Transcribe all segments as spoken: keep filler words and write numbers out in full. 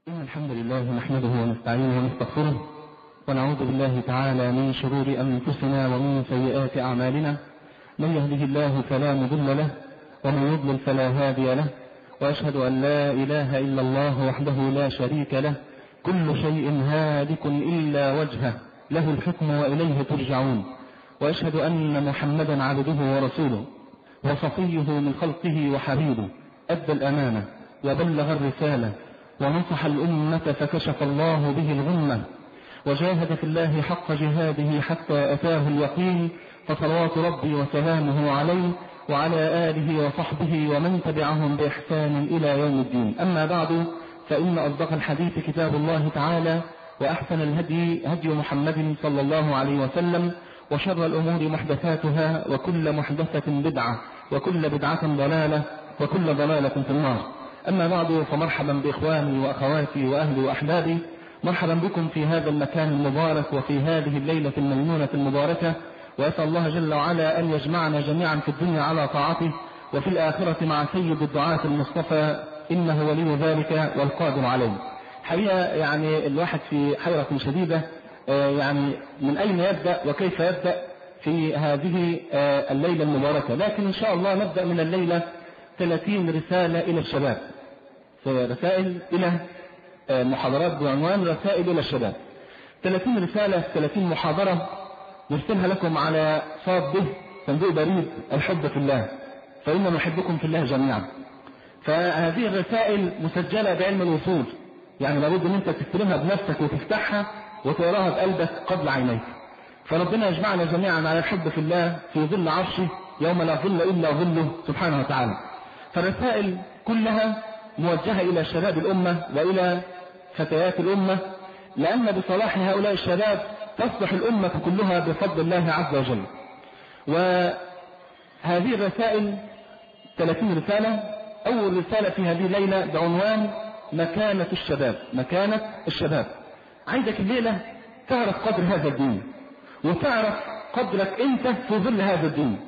إن الحمد لله نحمده ونستعينه ونستغفره ونعوذ بالله تعالى من شرور أنفسنا ومن سيئات أعمالنا. من يهده الله فلا مضل له ومن يضلل فلا هادي له، وأشهد أن لا إله إلا الله وحده لا شريك له، كل شيء هالك إلا وجهه، له الحكم وإليه ترجعون. وأشهد أن محمدا عبده ورسوله وصفيه من خلقه وحبيبه، أدى الأمانة وبلغ الرسالة ونصح الأمة فكشف الله به الغمة، وجاهد في الله حق جهاده حتى أتاه اليقين، فصلوات ربي وسلامه عليه وعلى آله وصحبه ومن تبعهم بإحسان إلى يوم الدين. أما بعد، فإن أصدق الحديث كتاب الله تعالى، وأحسن الهدي هدي محمد صلى الله عليه وسلم، وشر الأمور محدثاتها، وكل محدثة بدعة، وكل بدعة ضلالة، وكل ضلالة في النار. أما بعد، فمرحبا بإخواني وأخواتي وأهلي وأحبابي، مرحبا بكم في هذا المكان المبارك وفي هذه الليلة الميمونة المباركة، وأسأل الله جل وعلا أن يجمعنا جميعا في الدنيا على طاعته، وفي الآخرة مع سيد الدعاة المصطفى، إنه ولي ذلك والقادر عليه. حقيقة يعني الواحد في حيرة شديدة، يعني من أين يبدأ وكيف يبدأ في هذه الليلة المباركة، لكن إن شاء الله نبدأ من الليلة ثلاثين رسالة إلى الشباب، رسائل إلى محاضرات بعنوان رسائل إلى الشباب. ثلاثين رسالة، ثلاثين محاضرة نرسلها لكم على صاد به صندوق بريد الحب في الله، فإن نحبكم في الله جميعا. فهذه الرسائل مسجلة بعلم الوصول، يعني لابد أن أنت تستلمها بنفسك وتفتحها وتقراها بقلبك قبل عينيك. فربنا يجمعنا جميعا على الحب في الله في ظل عرشه يوم لا ظل إلا ظله سبحانه وتعالى. فالرسائل كلها موجهة إلى شباب الأمة وإلى فتيات الأمة، لأن بصلاح هؤلاء الشباب تصلح الأمة كلها بفضل الله عز وجل. وهذه الرسائل ثلاثين رسالة. أول رسالة في هذه الليلة بعنوان مكانة الشباب. مكانة الشباب. عايزك الليلة تعرف قدر هذا الدين، وتعرف قدرك أنت في ظل هذا الدين.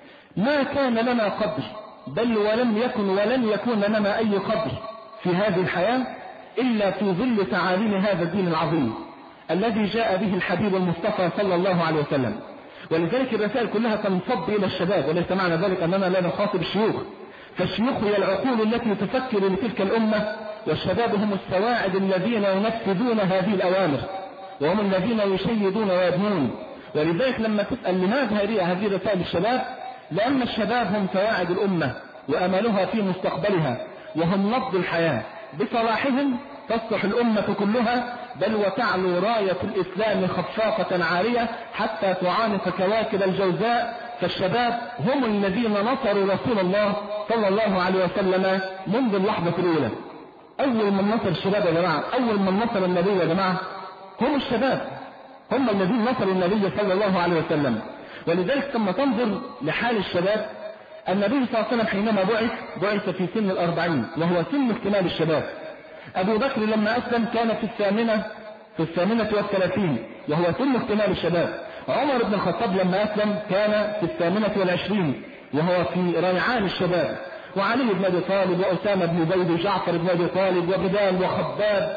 ما كان لنا قدر، بل ولم يكن ولن يكون لنا أي قدر في هذه الحياة إلا في ظل تعاليم هذا الدين العظيم الذي جاء به الحبيب المصطفى صلى الله عليه وسلم. ولذلك الرسائل كلها تنصب إلى الشباب، وليس معنى ذلك أننا لا نخاطب الشيوخ، فالشيوخ هي العقول التي تفكر لتلك الأمة، والشباب هم السواعد الذين ينفذون هذه الأوامر، وهم الذين يشيدون ويبنون. ولذلك لما تسأل لماذا هذه رسائل الشباب، لأن الشباب هم سواعد الأمة وأملها في مستقبلها، وهم نبض الحياة. بصلاحهم تصلح الأمة كلها، بل وتعلو راية الإسلام خفاقة عارية حتى تعانق كواكب الجوزاء. فالشباب هم الذين نصروا رسول الله صلى الله عليه وسلم منذ اللحظة الأولى. أول من نصر الشباب يا جماعة، أول من نصر النبي يا جماعة هم الشباب، هم الذين نصروا النبي صلى الله عليه وسلم. ولذلك ثم تنظر لحال الشباب. النبي صلى الله عليه وسلم حينما بعث بعث في سن الأربعين، وهو سن اكتمال الشباب. أبو بكر لما أسلم كان في الثامنة في الثامنة والثلاثين، وهو سن اكتمال الشباب. عمر بن الخطاب لما أسلم كان في الثامنة والعشرين، وهو في ريعان الشباب. وعلي بن أبي طالب وأسامة بن زيد وجعفر بن أبي طالب وبلال وخباب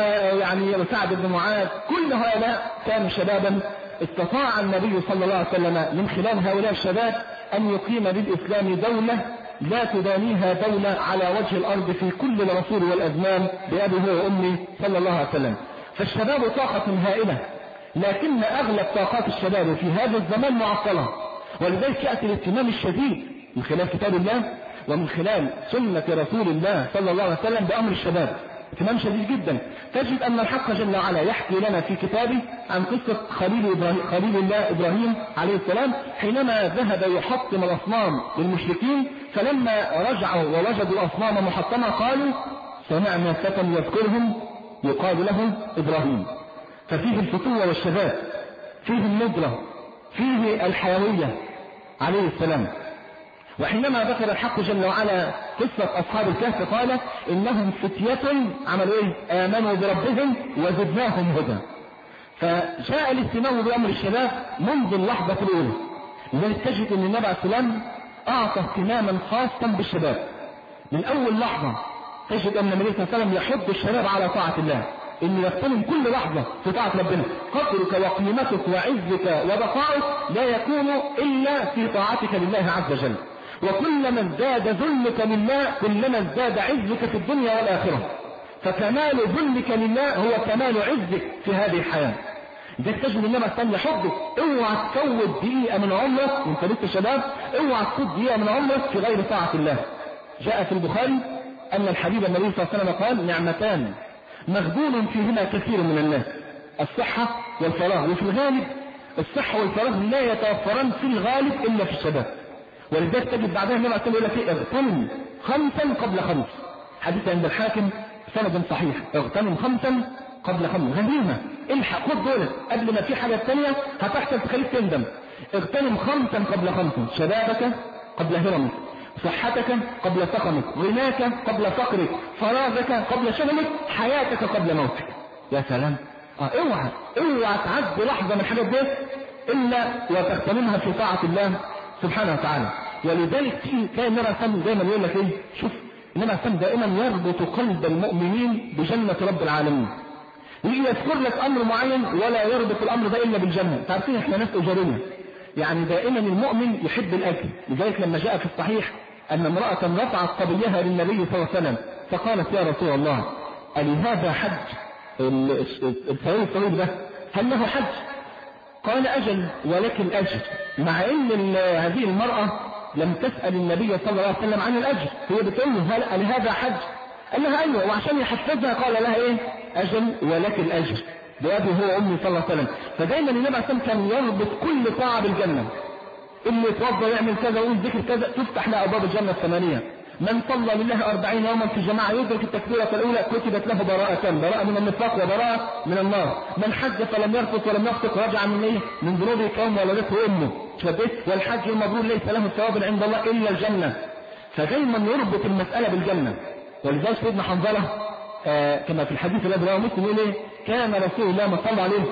ويعني وسعد بن معاذ، كل هؤلاء كانوا شبابا. استطاع النبي صلى الله عليه وسلم من خلال هؤلاء الشباب أن يقيم بالإسلام دولة لا تدانيها دولة على وجه الأرض في كل العصور والأزمان بأبي هو وأمي صلى الله عليه وسلم. فالشباب طاقة هائلة، لكن أغلب طاقات الشباب في هذا الزمان معطلة. ولذلك يأتي الاهتمام الشديد من خلال كتاب الله ومن خلال سنة رسول الله صلى الله عليه وسلم بأمر الشباب، اهتمام شديد جدا. تجد أن الحق جل وعلا يحكي لنا في كتابه عن قصة خليل, إبراهيم خليل الله إبراهيم عليه السلام، حينما ذهب يحطم الأصنام للمشركين، فلما رجعوا ووجدوا الأصنام محطمة قالوا سمعنا فتى يذكرهم يقال له إبراهيم. ففيه الفتوة والشباب، فيه الندرة، فيه الحيوية عليه السلام. وحينما ذكر الحق جل وعلا قصة أصحاب الكهف قال إنهم فتية عملوا إيه؟ آمنوا بربهم وزدناهم هدى. فجاء الاهتمام بأمر الشباب منذ اللحظة الأولى. لذلك تجد أن النبي عليه السلام أعطى اهتماما خاصا بالشباب من أول لحظة. تجد أن النبي صلى الله عليه وسلم يحض الشباب على طاعة الله، إن يغتنم كل لحظة في طاعة ربنا. قدرك وقيمتك وعزك وبقائك لا يكون إلا في طاعتك لله عز وجل. وكلما ازداد ذلك لله كلما ازداد عزك في الدنيا والآخرة. فكمال ذلك لله هو كمال عزك في هذه الحياة. ده تجد النبي صلى الله عليه وسلم يحضك، اوعى تفوت دقيقة من عمرك وانت لسه شباب، اوعى تفوت دقيقة من عمرك في غير طاعة الله. جاء في البخاري أن الحبيب النبي صلى الله عليه وسلم قال: نعمتان مغبون فيهما كثير من الناس، الصحة والفراغ. وفي الغالب الصحة والفراغ لا يتوفران في الغالب إلا في الشباب. ولذلك تجد بعدها النبي صلى الله عليه وسلم يقول لك: اغتنم خمسا قبل خمس. حديث عند الحاكم سند صحيح: اغتنم خمسا قبل خمس. غنيمة، الحق خد دولت قبل ما في حاجة تانية هتحصل تخليك تندم. اغتنم خمسا قبل خمس: شبابك قبل هرمك، صحتك قبل سقمك، غناك قبل فقرك، فراغك قبل شغلك، حياتك قبل موتك. يا سلام. اه اوعى اوعى تعدي لحظة من الحاجات دي الا وتغتنمها في طاعة الله سبحانه وتعالى. ولذلك في كان النبي صلى الله عليه وسلم دايما يقول لك ايه؟ شوف النبي صلى الله عليه وسلم دائما يربط قلب المؤمنين بجنة رب العالمين. يجي يذكر لك امر معين ولا يربط الامر ده الا بالجنة. تعرفين احنا ناس اجارية، يعني دائما المؤمن يحب الاجر. لذلك لما جاء في الصحيح ان امرأة رفعت قبيها للنبي صلى الله عليه وسلم فقالت: يا رسول الله ألهذا حج؟ الثواب الطويل ده هل له حج؟ قال: أجل ولك الأجر. مع ان هذه المرأة لم تسأل النبي صلى الله عليه وسلم عن الأجر، هي بتقول له: هل ألهذا حج؟ قال لها: أيوه. وعشان يحفزها قال لها ايه؟ أجل ولك الأجر بأبي هو أمي صلى الله عليه وسلم. فدايما النبي عليه الصلاة والسلام كان يربط كل طاعة بالجنة. اللي يتوضا يعمل كذا ويقول ذكر كذا تفتح له أبواب الجنة الثمانية. من صلى لله أربعين يوما في جماعة يدرك التكبيرة الأولى كتبت له براءتان: براءة من النفاق وبراءة من النار. من حج فلم يرفث ولم يفسق رجع من ايه؟ من ذنوبه كيوم ولدته أمه. شبه والحج المبرور ليس له ثواب عند الله إلا الجنة. فدايما يربط المسألة بالجنة. ولذلك سيدنا حنظلة آه كما في الحديث الذي رواه مسلم يقول ايه؟ كان رسول الله ما صلى عليه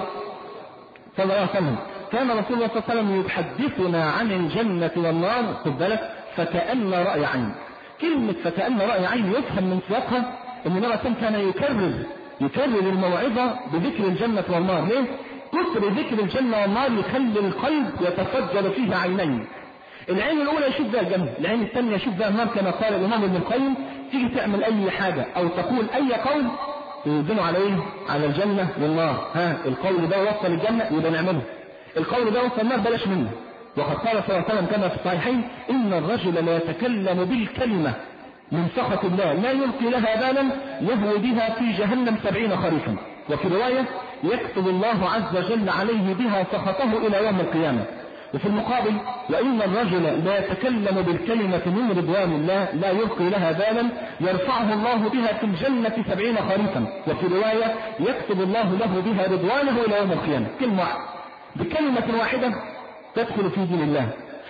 صلى الله عليه وسلم كان رسول الله صلى الله عليه وسلم يحدثنا عن الجنة والنار. خد بالك، فكأن رأي عين. كلمة فكأن رأي عين يفهم من سياقها ان النبي صلى الله عليه وسلم كان يكرر يكرر الموعظة بذكر الجنة والنار. ليه؟ كثر ذكر الجنة والنار يخلي القلب يتفجر فيه عينين. العين الأولى يشوف بها الجنة، العين الثانية يشوف بها النار. كما قال الإمام ابن القيم: تيجي تعمل أي حاجة أو تقول أي قول يدل على إيه؟ على الجنة والنار. ها القول ده وصل الجنة يبقى نعمله، القول ده وصل النار بلاش منه. وقد قال صلى الله عليه وسلم كما في الصحيحين: إن الرجل لا يتكلم بالكلمة من سخط الله لا يلقي لها بالا يهوي بها في جهنم سبعين خريفا. وفي رواية: يكتب الله عز وجل عليه بها سخطه إلى يوم القيامة. وفي المقابل: وإن الرجل لا يتكلم بالكلمة من رضوان الله لا يلقي لها بالا يرفعه الله بها في الجنة سبعين خريفا. وفي رواية: يكتب الله له بها رضوانه إلى يوم القيامة. كلمة واحدة، بكلمة واحدة تدخل في دين الله،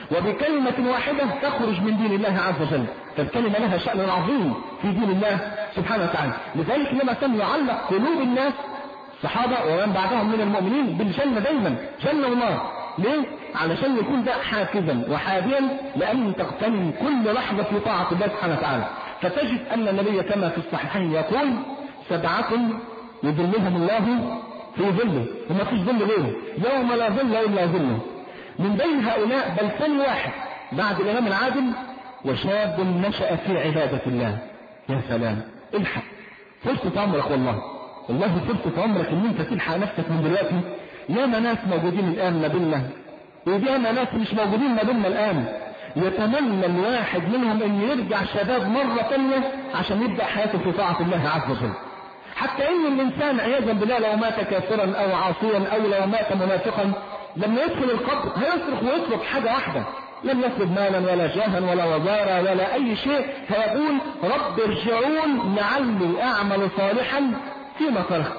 وبكلمة واحدة تخرج من دين الله عز وجل. فالكلمة لها شأن عظيم في دين الله سبحانه وتعالى. لذلك لما كان يعلق قلوب الناس الصحابة ومن بعدهم من المؤمنين بالجنة دايما، جنة ونار. ليه؟ علشان يكون ده حافزا وحافيا لأن تغتنم كل لحظة في طاعة الله سبحانه وتعالى. فتجد أن النبي كما في الصحيحين يقول: سبعة يظلهم الله في ظله، وما فيش ظل غيره يوم لا ظل إلا ظله. من بين هؤلاء بل ثاني واحد بعد الإمام العادل: وشاب نشأ في عبادة الله. يا سلام، الحق فرصة عمرك، والله والله فرصة عمرك ان انت تلحق نفسك من دلوقتي. ياما ناس موجودين الآن ما بيننا، وياما ناس مش موجودين ما بيننا الآن يتمنى الواحد منهم ان يرجع شباب مرة ثانية عشان يبدأ حياته في طاعة الله عز وجل. حتى ان الانسان عياذا بالله لو مات كافرا او عاصيا او لو مات منافقا لما يدخل القبر هيصرخ ويطلب حاجة واحدة: لم يطلب مالا ولا جاها ولا وزارة ولا اي شيء، هيقول: رب ارجعون لعلي اعمل صالحا فيما تركت.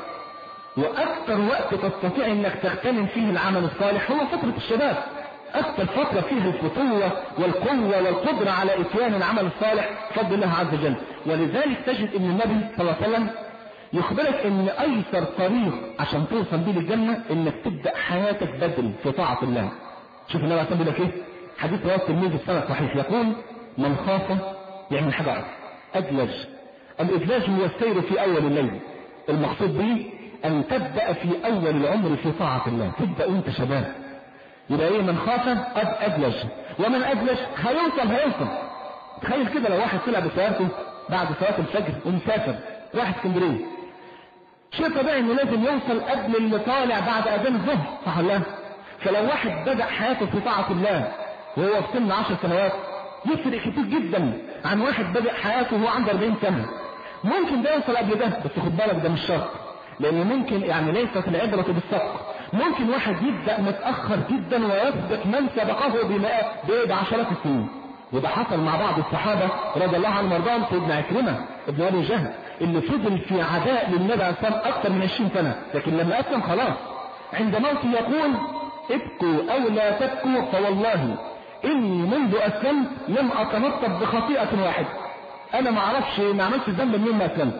واكثر وقت تستطيع انك تغتنم فيه العمل الصالح هو فترة الشباب. اكثر فترة فيها الفتوة والقوة والقدرة على اتيان العمل الصالح بفضل الله عز وجل. ولذلك تجد ان النبي صلى الله عليه وسلم يخبرك ان ايسر طريق عشان توصل بيه للجنة انك تبدأ حياتك بدري في طاعة الله. شوف النبي عليه الصلاة والسلام ايه؟ حديث رواه الترمذي في السنة الصحيح يقول: من خاف يعني حاجة أدلج الإدلاج هو السير في أول الليل. المقصود به أن تبدأ في أول العمر في طاعة الله، تبدأ أنت شباب. يبقى إيه؟ من خاف قد أدلج، ومن أدلج هيوصل هيوصل. تخيل كده لو واحد طلع بسيارته بعد صلاة الفجر ومسافر راح اسكندرية، شيء طبيعي إنه لازم يوصل قبل اللي طالع بعد أذان الظهر، صح ولا لا؟ فلو واحد بدأ حياته في طاعة الله وهو في سن عشر سنوات يفرق كتير جدا عن واحد بدأ حياته وهو عنده أربعين سنة. ممكن ده يوصل قبل ده، بس خد بالك ده مش شرط، لأن ممكن يعني ليست العبرة بالسبق. ممكن واحد يبدأ متأخر جدا ويسبق من سبقه بمئات بعشرات السنين، وده حصل مع بعض الصحابة رضي الله عنهم وارضاهم. سيدنا عكرمة ابن أبي جهل اللي فضل في عداء للنبي عليه الصلاة والسلام أكثر من عشرين سنة، لكن لما أسلم خلاص عند موته يقول ابكوا أو لا تبكوا فوالله إني منذ أسلمت لم أتنطب بخطيئة واحدة. أنا ما أعرفش ما عملتش ذنب من يوم ما أسلمت.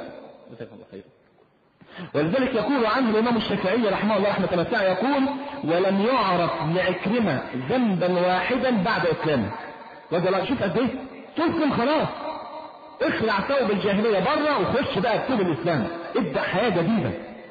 ولذلك يقول عنه الإمام الشافعي رحمه الله رحمة واسعة يقول ولم يعرف لعكرمة ذنبا واحدا بعد إسلامه. وده لا شوف قد إيه تسلم خلاص، اخلع ثوب الجاهلية بره وخش بقى بثوب الإسلام، ابدأ حياة جديدة.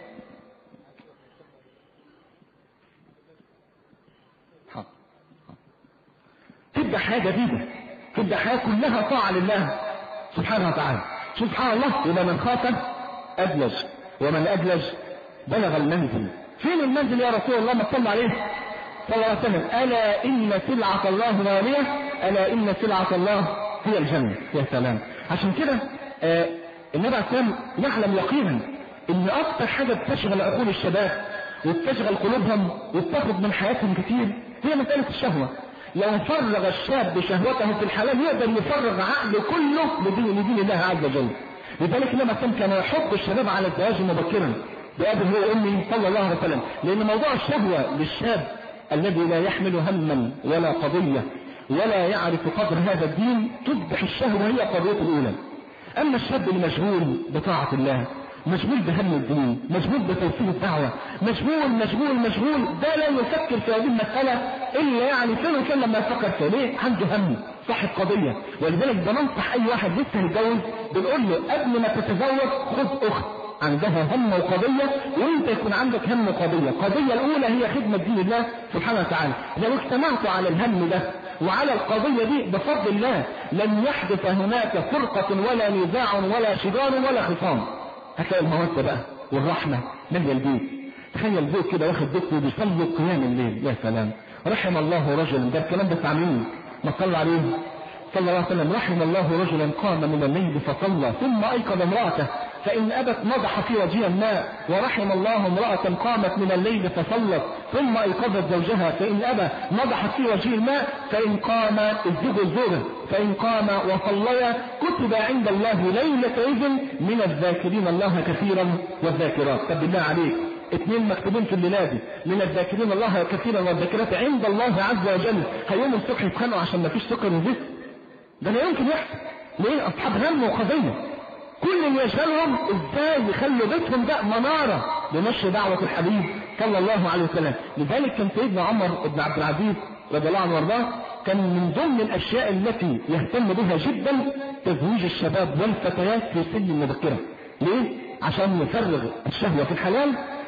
تبدأ حياة جديدة، تبدأ حياة كلها طاعة لله سبحانه وتعالى. سبحان الله. يبقى من خاف أدلج، ومن أدلج بلغ المنزل. فين المنزل يا رسول الله؟ ما صلى عليه صلى الله عليه وسلم ألا إن سلعة الله غالية، ألا إن سلعة الله هي الجنة. يا سلام. عشان كده آه النبي عليه السلام يعلم يقينا إن أكثر حاجة بتشغل عقول الشباب وبتشغل قلوبهم وبتاخد من حياتهم كتير هي مسألة الشهوة. لو فرغ الشاب شهوته في الحلال يقدر يفرغ عقله كله لدين, لدين الله عز وجل. لذلك لما كان يحب الشباب على الزواج مبكرا بأبي هو أمي صلى الله عليه وسلم، لأن موضوع الشهوة للشاب الذي لا يحمل هما ولا قضية ولا يعرف قدر هذا الدين تصبح الشهوة هي قضيته الأولى. أما الشاب المشغول بطاعة الله، مشغول بهم الدين، مشغول بتوصيل الدعوة، مشغول مشغول مشغول ده لا يفكر في هذه المسألة إلا يعني فين وكان لما يفكر فيه. ليه؟ عنده هم، صاحب قضية. ولذلك بننصح أي واحد لسه يتجوز بنقول له قبل ما تتزوج خذ أخت عندها هم وقضية، وانت يكون عندك هم وقضية. القضية الأولى هي خدمة دين الله سبحانه وتعالى. لو اجتمعتوا على الهم ده وعلى القضية دي بفضل الله لن يحدث هناك فرقة ولا نزاع ولا شجار ولا خصام. هتلاقي المودة بقى والرحمة مالية البيت. تخيل البيت كده واخد بيته بيصلي قيام الليل. يا سلام. رحم الله رجلا، ده الكلام ده تعملين ما صلى عليه صلى الله عليه وسلم. رحم الله رجلا قام من الليل فصلى ثم أيقظ امرأته فإن أبت نضح في وجهها الماء. ورحم الله امرأة قامت من الليل فصلت ثم أيقظت زوجها فإن أبى نضحت في وجهه الماء. فإن قام الزوج الزوجة فإن قام وصليا كتب عند الله ليلة إذن من الذاكرين الله كثيرا والذاكرات. طب بالله عليك اثنين مكتوبين في الليلة دي من الذاكرين الله كثيرا والذاكرات عند الله عز وجل، هيوم الصبح يتخانقوا عشان ما فيش سكر وزيت؟ ده لا يمكن يحصل. ليه؟ أصحاب هم وقضية كل اللي يشغلهم ازاي يخلوا بيتهم ده منارة لنشر دعوة الحبيب صلى الله عليه وسلم. لذلك كان سيدنا عمر بن عبد العزيز رضي الله عنه وارضاه كان من ضمن الاشياء التي يهتم بها جدا تزويج الشباب والفتيات في سن مبكرة. ليه؟ عشان يفرغ الشهوة في الحلال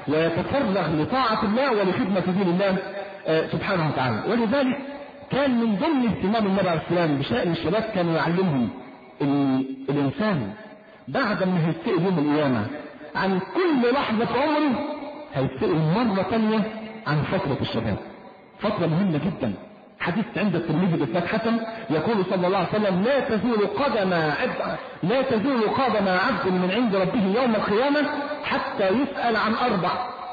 ويتفرغ لطاعة الله ولخدمة دين الله آه سبحانه وتعالى. ولذلك كان من ضمن اهتمام النبي عليه السلام بشأن الشباب كانوا يعلمهم ان الانسان بعد ما هيستقل يوم القيامة عن كل لحظة في عمره هيستقل مرة ثانية عن فترة الشباب. فترة مهمة جدا. حديث عند الترمذي بإسناد حسن يقول صلى الله عليه وسلم لا تزول قدم عبد لا تزول قدم عبد من عند ربه يوم القيامة حتى يسأل عن أربع،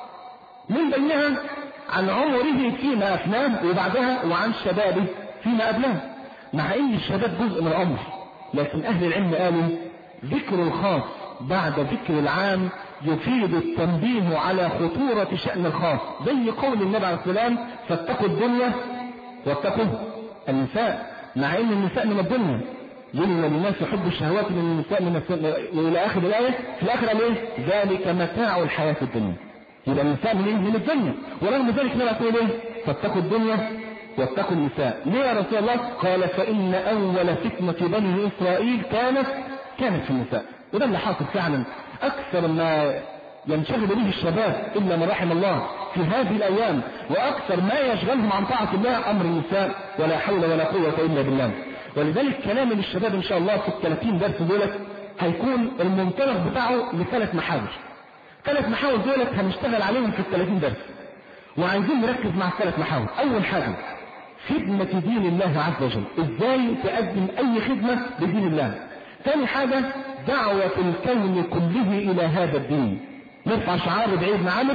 من بينها عن عمره فيما أفناه، وبعدها وعن شبابه فيما أبلاه. مع أن الشباب جزء من العمر، لكن أهل العلم قالوا ذكر الخاص بعد ذكر العام يفيد التنبيه على خطورة شأن الخاص، زي قول النبي عليه السلام فاتقوا الدنيا واتقوا النساء. مع ان النساء من الدنيا يقول للناس يحب الشهوات من النساء من السنة الى اخر الايه. في الاخر ايه؟ ذلك متاع الحياة الدنيا. يبقى النساء من ايه؟ من الدنيا. ورغم ذلك النبي يقول ايه؟ فاتقوا الدنيا واتقوا النساء. ليه يا رسول الله؟ قال فإن أول فتنة بني إسرائيل كانت كانت في النساء. وده اللي حاصل فعلا. أكثر ما ينشغل به الشباب إلا من رحم الله في هذه الأيام، وأكثر ما يشغلهم عن طاعة الله أمر النساء، ولا حول ولا قوة إلا بالله. ولذلك كلامي للشباب إن شاء الله في الثلاثين درس دولت هيكون المنطلق بتاعه لثلاث محاور. ثلاث محاور دولت هنشتغل عليهم في الثلاثين درس، وعايزين نركز مع الثلاث محاور. أول حاجة خدمة دين الله عز وجل، إزاي تقدم أي خدمة بدين الله. ثاني حاجة دعوة الكون كله إلى هذا الدين. نرفع شعار ربعي بن عامر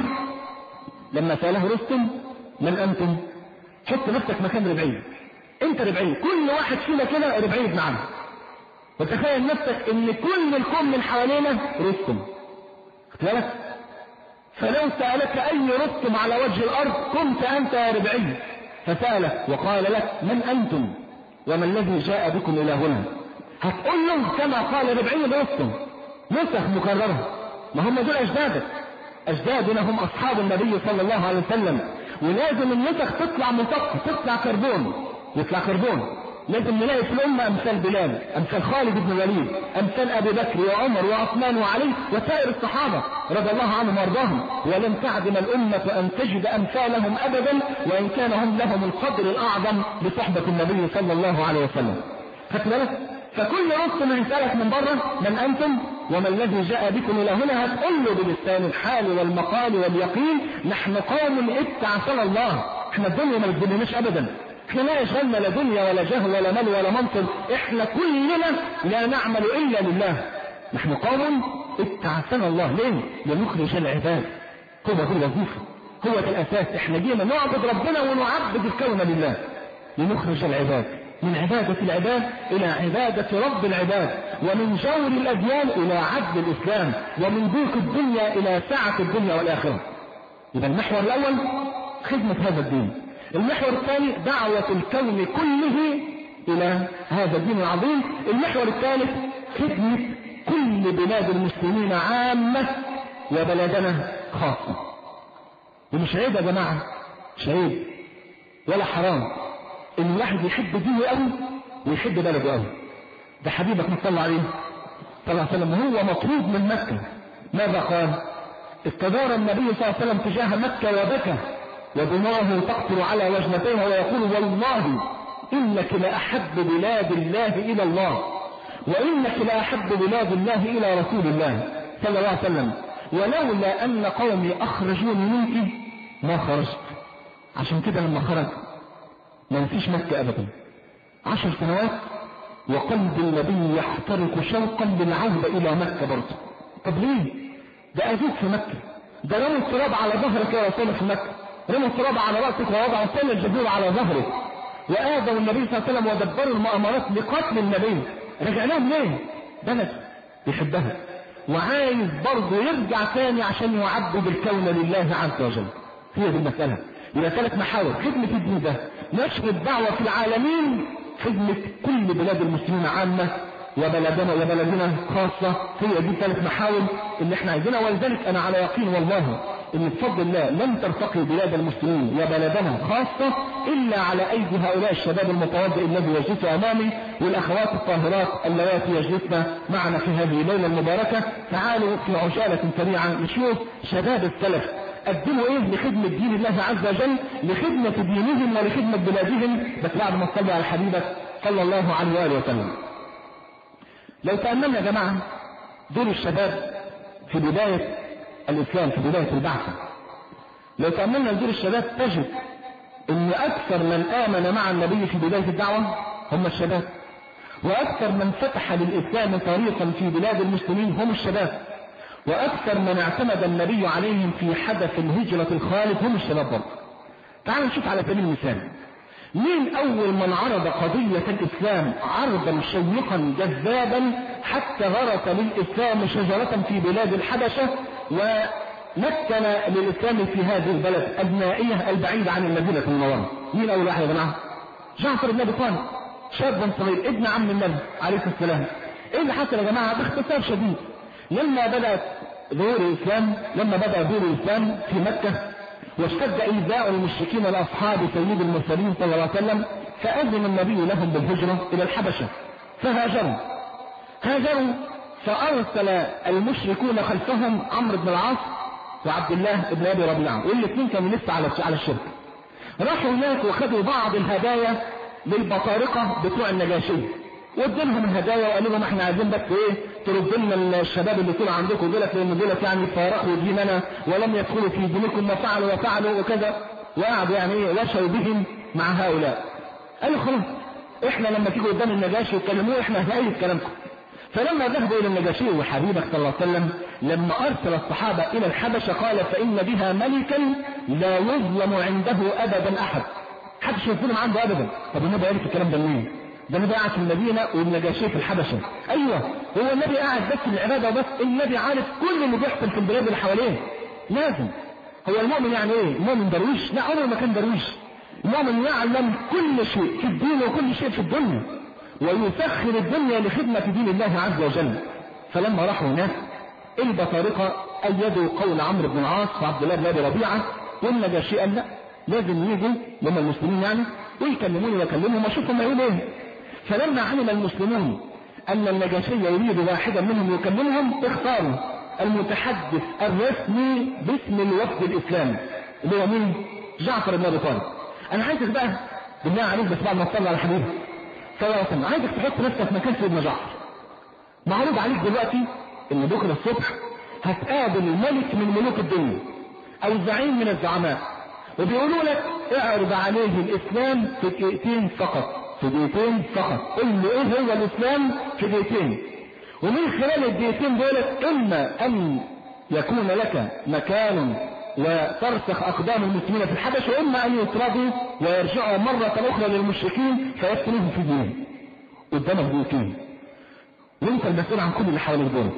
لما سأله رستم من أنتم؟ حط نفسك مكان ربعي، أنت ربعي، كل واحد فينا كده ربعي بن عامر، وتخيل نفسك إن كل الكون من حوالينا رستم. خلاص؟ فلو سألك أي رستم على وجه الأرض كنت أنت يا ربعي، فسألك وقال لك من أنتم وما الذي جاء بكم إلى هنا، هتقول له كما قال ربعي لرستم نسخ مكررة. ما هم دول أجدادك، أجدادنا هم أصحاب النبي صلى الله عليه وسلم، ولازم النسخ تطلع منطقة، تطلع كربون، يطلع كربون. لازم نلاقي في الأمة أمثال بلال، أمثال خالد بن الوليد، أمثال أبي بكر وعمر وعثمان وعلي وسائر الصحابة رضي الله عنهم وارضاهم. ولن تعدم الأمة أن تجد أمثالهم أبدا، وإن كان هم لهم القدر الأعظم بصحبة النبي صلى الله عليه وسلم. فكذلك فكل رسل يسألك من بره من أنتم وما الذي جاء بكم إلى هنا، هتقول له بلسان الحال والمقال واليقين نحن قوم ابتعثنا الله. احنا الدنيا ما بتدنيش أبدا، احنا لا يشغلنا لا دنيا ولا جاه ولا مال ولا منصب، احنا كلنا لا نعمل إلا لله. نحن قوم ابتعثنا الله. ليه؟ لنخرج العباد. هو دي الوظيفة، هو ده الأساس. احنا جينا نعبد ربنا ونعبد الكون لله، لنخرج العباد من عبادة العباد إلى عبادة رب العباد، ومن جور الأديان إلى عدل الإسلام، ومن ضيق الدنيا إلى سعة الدنيا والآخرة. إذا المحور الأول خدمة هذا الدين. المحور الثاني دعوة الكون كله إلى هذا الدين العظيم. المحور الثالث خدمة كل بلاد المسلمين عامة وبلدنا خاصة. ومش عيب يا جماعة، مش عيب ولا حرام ان الواحد يحب دينه قوي ويحب بلده قوي. ده حبيبك صلى عليه صلى الله عليه وسلم هو مطرود من مكة، ماذا قال؟ استدار النبي صلى الله عليه وسلم تجاه مكة وبكى ودموعه تقطر على وجنتيه ويقول والله إنك لأحب بلاد الله إلى الله، وإنك لأحب بلاد الله إلى رسول الله صلى الله عليه وسلم، ولولا أن قومي أخرجوني منك ما خرجت. عشان كده لما خرج ما نسيش مكة أبدا. عشر سنوات وقلب النبي يحترق شوقا للعودة إلى مكة برضه. طب ليه؟ ده أذوك في مكة، ده رموا التراب على ظهرك يا رسول في مكة، رموا التراب على رأسك ووضعوا سن الجبور على ظهرك، وآذوا النبي صلى الله عليه وسلم ودبروا المؤامرات لقتل النبي. رجع لهم ليه؟ بلد يحبها وعايز برضه يرجع ثاني عشان يعبد الكون لله عز وجل. هي دي المسألة. إلى ثلاث محاور خدمة الدين ده، نشر الدعوة في العالمين، خدمة كل بلاد المسلمين عامة وبلدنا وبلدنا خاصة. هي دي ثلاث محاور اللي احنا عايزينها. ولذلك أنا على يقين والله إن بفضل الله لن ترتقي بلاد المسلمين وبلدنا خاصة إلا على أيدي هؤلاء الشباب المتواضع الذي يجلس أمامي، والأخوات الطاهرات اللواتي يجلسن معنا في هذه الليلة المباركة. تعالوا في عجالة سريعة نشوف شباب السلف قدموا ايه لخدمة دين الله عز وجل، لخدمة دينهم ولخدمة بلادهم، بس بعد ما تصلوا على حبيبك صلى الله عليه وآله وسلم. لو تأملنا يا جماعة دول الشباب في بداية الإسلام، في بداية البعثة، لو تأملنا دول الشباب تجد ان اكثر من آمن مع النبي في بداية الدعوة هم الشباب، واكثر من فتح للإسلام طريقا في بلاد المسلمين هم الشباب، واكثر من اعتمد النبي عليهم في حدث الهجرة الخالد هم الشباب برضه. تعالوا نشوف على سبيل المثال مين اول من عرض قضية الاسلام عرضا شيقا جذابا حتى غرس للاسلام شجرة في بلاد الحبشة ومكن للاسلام في هذه البلد النائية البعيدة عن المدينة المنورة. مين اول واحد يا جماعة؟ جعفر بن ابي طالب، شاب صغير ابن عم النبي عليه السلام. ايه اللي حصل يا جماعة؟ باختصار شديد، لما بدأت ظهور الإسلام لما بدأ ظهور الإسلام في مكة واشتد إيذاء المشركين لأصحاب سيد المرسلين صلى الله عليه وسلم، فأذن النبي لهم بالهجرة إلى الحبشة، فهاجروا هاجروا فأرسل المشركون خلفهم عمرو بن العاص وعبد الله بن أبي ربيعة، والاثنين كانوا لسه على على الشرك. راحوا هناك وخدوا بعض الهدايا للبطارقة بتوع النجاشي، وادينهم الهدايا وقالوا لهم احنا عايزين بس ايه تردوا لنا الشباب اللي طلع عندكم دولت، لان دولت يعني فارقوا ديننا ولم يدخلوا في دينكم ما فعلوا وفعلوا وكذا، وقعدوا يعني ايه وشوا بهم مع هؤلاء. قالوا خلاص احنا لما تيجوا قدام النجاشي وتكلموه احنا هنأيد كلامكم. فلما ذهبوا الى النجاشي وحبيبك صلى الله عليه وسلم لما ارسل الصحابه الى الحبشه قال فان بها ملكا لا يظلم عنده ابدا احد، محدش يظلم عنده ابدا. طب النبي عرف الكلام ده منين؟ ده النبي قاعد في المدينه والنجاشي في الحبشه. ايوه هو النبي قاعد بس في العباده بس، النبي عارف كل اللي بيحصل في البلاد اللي حواليه. لازم هو المؤمن يعني ايه؟ المؤمن درويش؟ لا عمره ما كان درويش. المؤمن يعلم كل شيء في الدين وكل شيء في الدنيا، ويسخر الدنيا لخدمة دين الله عز وجل. فلما راحوا هناك البطارقة أيدوا قول عمرو بن العاص وعبد الله بن أبي ربيعة، والنجاشي قال لا لازم يجوا لما المسلمين يعني ويكلموني ويكلمهم واشوفهم يقولوا ايه. فلما علم المسلمون أن النجاشي يريد واحدا منهم يكلمهم اختاروا المتحدث الرسمي باسم الوفد الإسلامي اللي هو مين؟ جعفر بن أبي طالب. أنا عايزك بقى بالله عليك بس بعد ما تصلي على حبيبي صلى الله عليه وسلم عايزك تحط نفسك مكان سيدنا جعفر. معروض عليك دلوقتي ان بكره الصبح هتقابل ملك من ملوك الدنيا او زعيم من الزعماء، وبيقولوا لك اعرض عليه الاسلام في دقيقتين فقط، في دقيقتين فقط، قل له ايه هو الاسلام في دقيقتين، ومن خلال الدقيقتين دولت اما ان يكون لك مكان وترسخ أقدام المسلمين في الحبش، وإما أن يطردوا ويرجعوا مرة أخرى للمشركين فيفتنوهم في دينهم. قدامك دقيقتين وانت المسؤول عن كل اللي حواليك دول،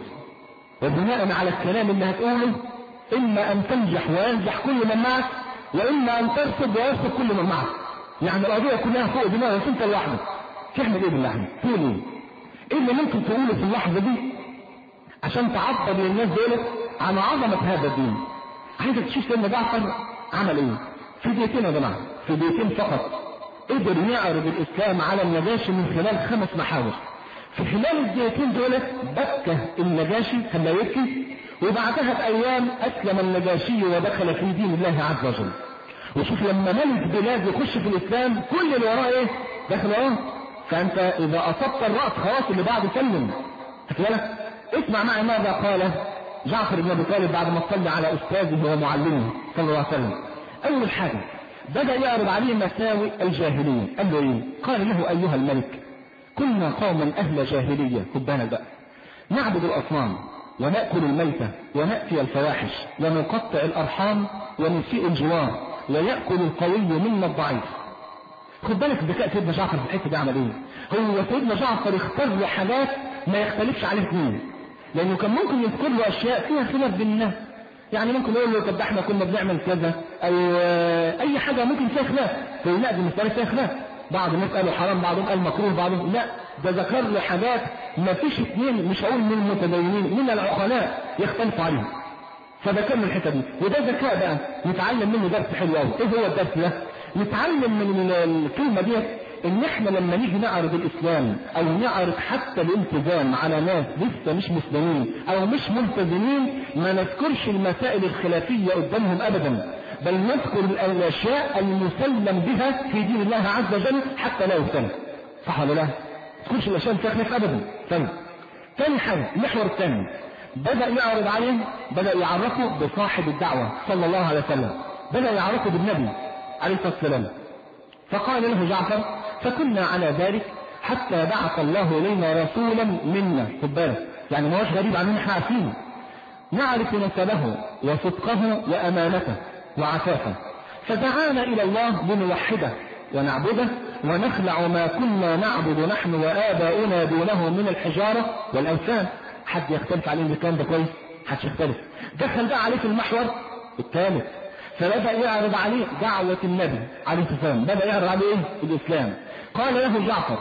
وبناء على الكلام اللي هتقوله إما أن تنجح وينجح كل من معك، وإما أن ترصد ويرصد كل من معك. يعني القضية كلها فوق دماغك انت لوحدك. تعمل ايه بالله؟ تقول ايه؟ ايه اللي ممكن تقوله في اللحظة دي عشان تعبر للناس دول عن عظمة هذا الدين؟ عايزك تشوف سيدنا جعفر عمل ايه في دقيقتين يا جماعه، في دقيقتين فقط قدر يعرض الاسلام على النجاشي من خلال خمس محاور. في خلال الدقيقتين دول بكى النجاشي خلاه يبكي، وبعدها بايام اسلم النجاشي ودخل في دين الله عز وجل. وشوف لما ملك بلاد يخش في الاسلام كل اللي وراه ايه؟ داخل وراه. فانت اذا اصبت الراس خلاص اللي بعده سلم. بالك؟ اسمع معي ماذا قال جعفر بن أبي طالب بعد ما صلى على أستاذه ومعلمه صلى الله عليه وسلم. أول حاجة بدأ يعرض عليه مساوئ الجاهلية. قال له إيه؟ قال له أيها الملك كنا قوما أهل جاهلية، خد بالك بقى، نعبد الأصنام ونأكل الميتة ونأتي الفواحش ونقطع الأرحام ونسيء الجوار ويأكل القوي منا الضعيف. خد بالك ذكاء سيدنا جعفر في الحتة دي عمل إيه؟ هو سيدنا جعفر اختار له حاجات ما يختلفش عليه اثنين، لأنه كان ممكن يذكر له أشياء فيها خلاف بين الناس. يعني ممكن يقول له طب احنا كنا بنعمل كذا أو أي حاجة ممكن فيها خلاف، فيقول لا دي مسألة فيها خلاف، بعض الناس قالوا حرام بعضهم قال مكروه بعضهم لا، ده ذكر له حاجات ما فيش اثنين مش هقول من المتدينين من العقلاء يختلفوا عليهم. فذكر له الحتة دي، وده ذكاء بقى نتعلم منه درس حلو قوي. ايه هو الدرس ده؟ نتعلم من الكلمة دي ان احنا لما نيجي نعرض الاسلام او نعرض حتى الالتزام على ناس لسه مش مسلمين او مش ملتزمين ما نذكرش المسائل الخلافية قدامهم ابدا، بل نذكر الاشياء المسلم بها في دين الله عز وجل حتى لا يختلف. صح ولا لا؟ ما تذكرش الاشياء اللي فيها خلاف ابدا. طيب ثاني حاجة المحور الثاني بدأ يعرض عليه، بدأ يعرفه بصاحب الدعوة صلى الله عليه وسلم، بدأ يعرفه بالنبي عليه الصلاة والسلام. فقال له جعفر فكنا على ذلك حتى بعث الله إلينا رسولا منا. خد بالك يعني ما هوش غريب عننا، احنا عارفين نعرف نسبه وصدقه وأمانته وعفافه، فدعانا إلى الله لنوحده ونعبده ونخلع ما كنا نعبد نحن وآباؤنا دونه من الحجارة والأوثان. حد يختلف عليه الكلام ده كويس؟ حدش يختلف. دخل بقى عليه في المحور الثالث، فبدأ يعرض عليه دعوة النبي عليه الصلاة والسلام، بدأ يعرض عليه ايه؟ الإسلام. قال له جعفر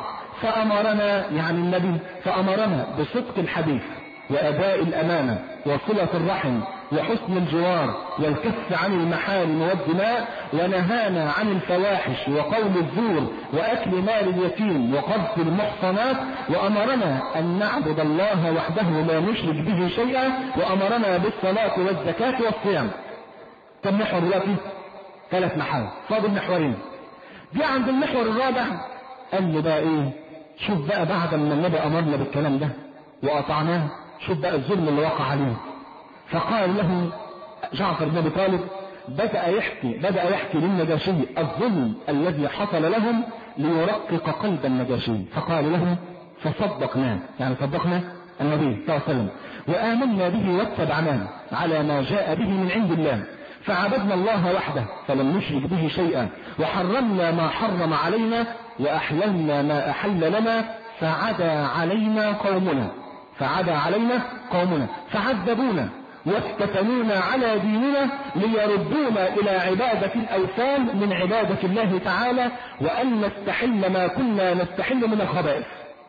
فأمرنا يعني النبي فأمرنا بصدق الحديث وأداء الأمانة وصلة الرحم وحسن الجوار والكف عن المحارم والدماء، ونهانا عن الفواحش وقول الزور وأكل مال اليتيم وقذف المحصنات، وأمرنا أن نعبد الله وحده لا نشرك به شيئا، وأمرنا بالصلاة والزكاة والصيام. كم محور دلوقتي؟ ثلاث محاور، فاضل محورين. دي عند المحور الرابع قال له بقى ايه؟ شوف بقى بعد ما النبي أمرنا بالكلام ده وقطعناه، شوف بقى الظلم اللي وقع عليه. فقال له جعفر بن ابي طالب، بدأ يحكي بدأ يحكي للنجاشي الظلم الذي حصل لهم ليرقق قلب النجاشي. فقال له فصدقناه، يعني صدقنا النبي صلى الله عليه وسلم وآمنا به واتبعناه على ما جاء به من عند الله، فعبدنا الله وحده فلم نشرك به شيئا، وحرمنا ما حرم علينا، وأحللنا ما أحل لنا، فعدا علينا قومنا فعدا علينا قومنا فعذبونا وافتتنونا على ديننا ليردونا إلى عبادة الأوثان من عبادة الله تعالى، وأن نستحل ما كنا نستحل من الخبائث.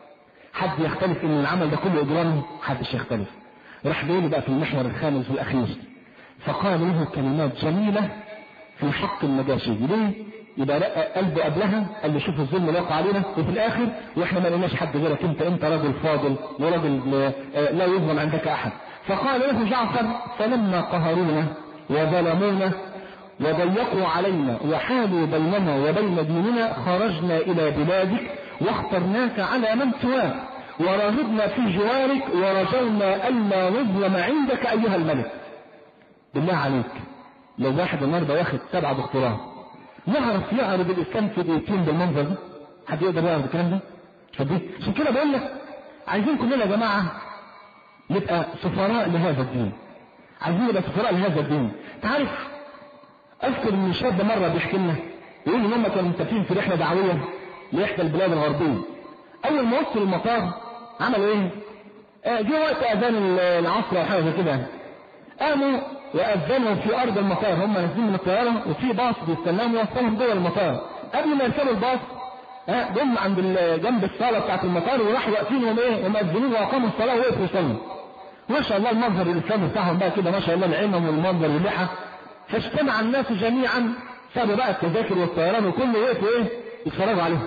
حد يختلف إن العمل ده كله إجرامي؟ حدش يختلف. راح بيقول بقى في المحور الخامس والأخير، فقال له كلمات جميلة في حق النجاشي. ليه؟ يبقى رقق قلبه قبلها، قال له شوف الظلم اللي وقع علينا، وفي الاخر واحنا ما لقيناش حد غيرك انت، انت راجل فاضل وراجل لا يظلم عندك احد. فقال له جعفر فلما قهرونا وظلمونا وضيقوا علينا وحالوا بيننا وبين ديننا خرجنا الى بلادك واخترناك على من سواك ورغبنا في جوارك ورجونا الا نظلم عندك ايها الملك. بالله عليك لو واحد النهارده واخد سبعة دكتوراه يعرف يعرض الاسلام في دقيقتين بالمنظر ده؟ حد يقدر يعرض الكلام ده؟ عشان كده بقول لك عايزين كلنا يا جماعه نبقى سفراء لهذا الدين، عايزين نبقى سفراء لهذا الدين. تعرف اذكر ان شاب مره بيحكي لنا يقول ان هم كانوا مسافرين في رحله دعويه لاحدى البلاد الغربيه. اول ما وصلوا المطار عملوا ايه؟ آه جه وقت اذان العصر او حاجه كده، قاموا وأذنوا في أرض المطار، هم نازلين من الطيارة وفي باص بيستناهم يوصلهم جوه المطار. قبل ما يركبوا الباص جم عند جنب الصالة بتاعت المطار وراحوا واقفين وهم ايه ومأذنين وأقاموا الصلاة ووقفوا يصلوا. ما شاء الله المنظر الإسلامي بتاعهم بقى كده، ما شاء الله العلم والمنظر واللحى. فاجتمع الناس جميعا، سابوا بقى التذاكر والطيران وكله وقفوا ايه يتفرجوا عليهم.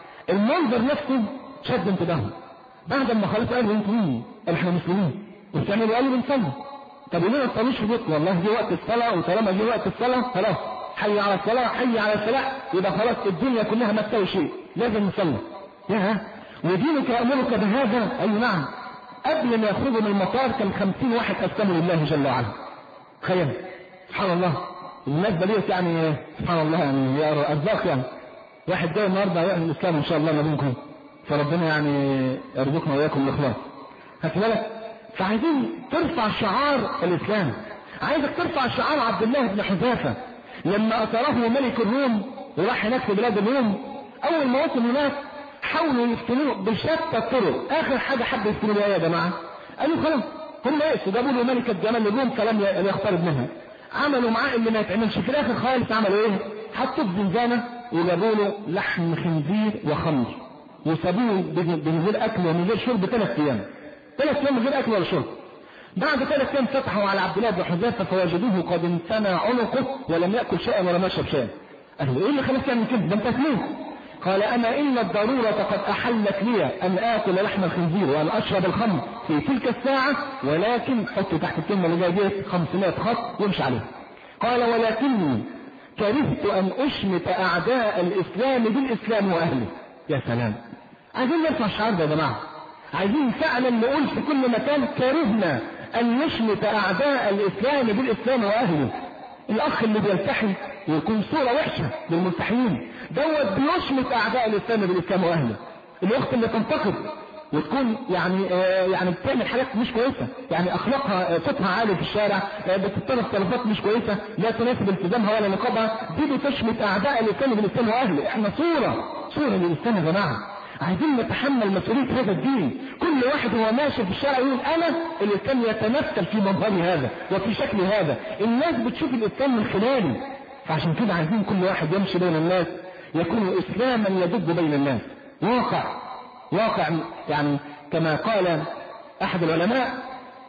المنظر نفسه شد انتباههم. بعد ما خلصوا قالوا انتوا مين؟ قالوا احنا مسلمين. وبتعملوا؟ قالوا بنصلي. طب ليه ما تصليش في بيتكم؟ والله جه وقت الصلاه، وطالما جه وقت الصلاه خلاص حي على الصلاه حي على الفلاح، يبقى خلاص الدنيا كلها ما تساوي شيء، لازم نصلي. يا ودينك يأمرك بهذا؟ اي نعم. قبل ما يخرجوا من المطار كان خمسين واحد اسلموا لله جل وعلا. تخيل سبحان الله الناس ديت يعني سبحان الله يعني يا ارزاق. يعني واحد جاي النهارده يعمل الاسلام ان شاء الله ما بينكم، فربنا يعني يرزقنا واياكم الاخلاص. خدت بالك؟ فعايزين ترفع شعار الاسلام، عايزك ترفع شعار عبد الله بن حذافه لما اثره ملك الروم وراح هناك في بلاد الروم. اول ما وصل هناك حاولوا يفتنوه بشتى الطرق، اخر حاجه حبوا يفتنوا بها يا جماعه قالوا خلاص هم يأسوا، جابوا له ملكه جمال الروم فلم يقترب منها، عملوا معاه اللي ما يتعملش. في الاخر خالص عملوا ايه؟ حطوا في زنزانه وجابوا له لحم خنزير وخمر وسابوه من غير اكل ومن غير شرب ثلاث ايام ثلاث ايام من غير اكل ولا شرب. بعد ثلاث ايام فتحوا على عبد الله بن حذافه فوجدوه قد انثنى عنقه ولم ياكل شيئا ولا ما شرب شيئا. قالوا ايه اللي خلاك تعمل كده؟ ده انت سمين. قال اما ان الضروره قد احلت لي ان اكل لحم الخنزير وان اشرب الخمر في تلك الساعه، ولكن حطوا تحت الكلمه اللي جايه دي خمسمائة خط وامشي عليها. قال ولكني كرهت ان اشمت اعداء الاسلام بالاسلام واهله. يا سلام، عايزين نرفع الشعار ده يا جماعه، عايزين فعلا نقول في كل مكان كرهنا ان نشمت اعداء الاسلام بالاسلام واهله. الاخ اللي بيلتحي ويكون صورة وحشة للملتحيين دوت بيشمت اعداء الاسلام بالاسلام واهله. الاخت اللي تنتقد وتكون يعني آه يعني بتعمل حاجات مش كويسة، يعني اخلاقها آه صوتها عالي في الشارع، آه بتتصرف تصرفات مش كويسة لا تناسب التزامها ولا نقابها، دي بتشمت اعداء الاسلام بالاسلام واهله. احنا صورة صورة للاسلام يا جماعة، عايزين نتحمل مسؤولية هذا الدين. كل واحد هو ماشي في الشارع يقول انا الاسلام يتمثل في مظهري هذا وفي شكل هذا، الناس بتشوف الاسلام من خلالي. فعشان كده عايزين كل واحد يمشي بين الناس يكون اسلاما يدب بين الناس، واقع واقع يعني كما قال احد العلماء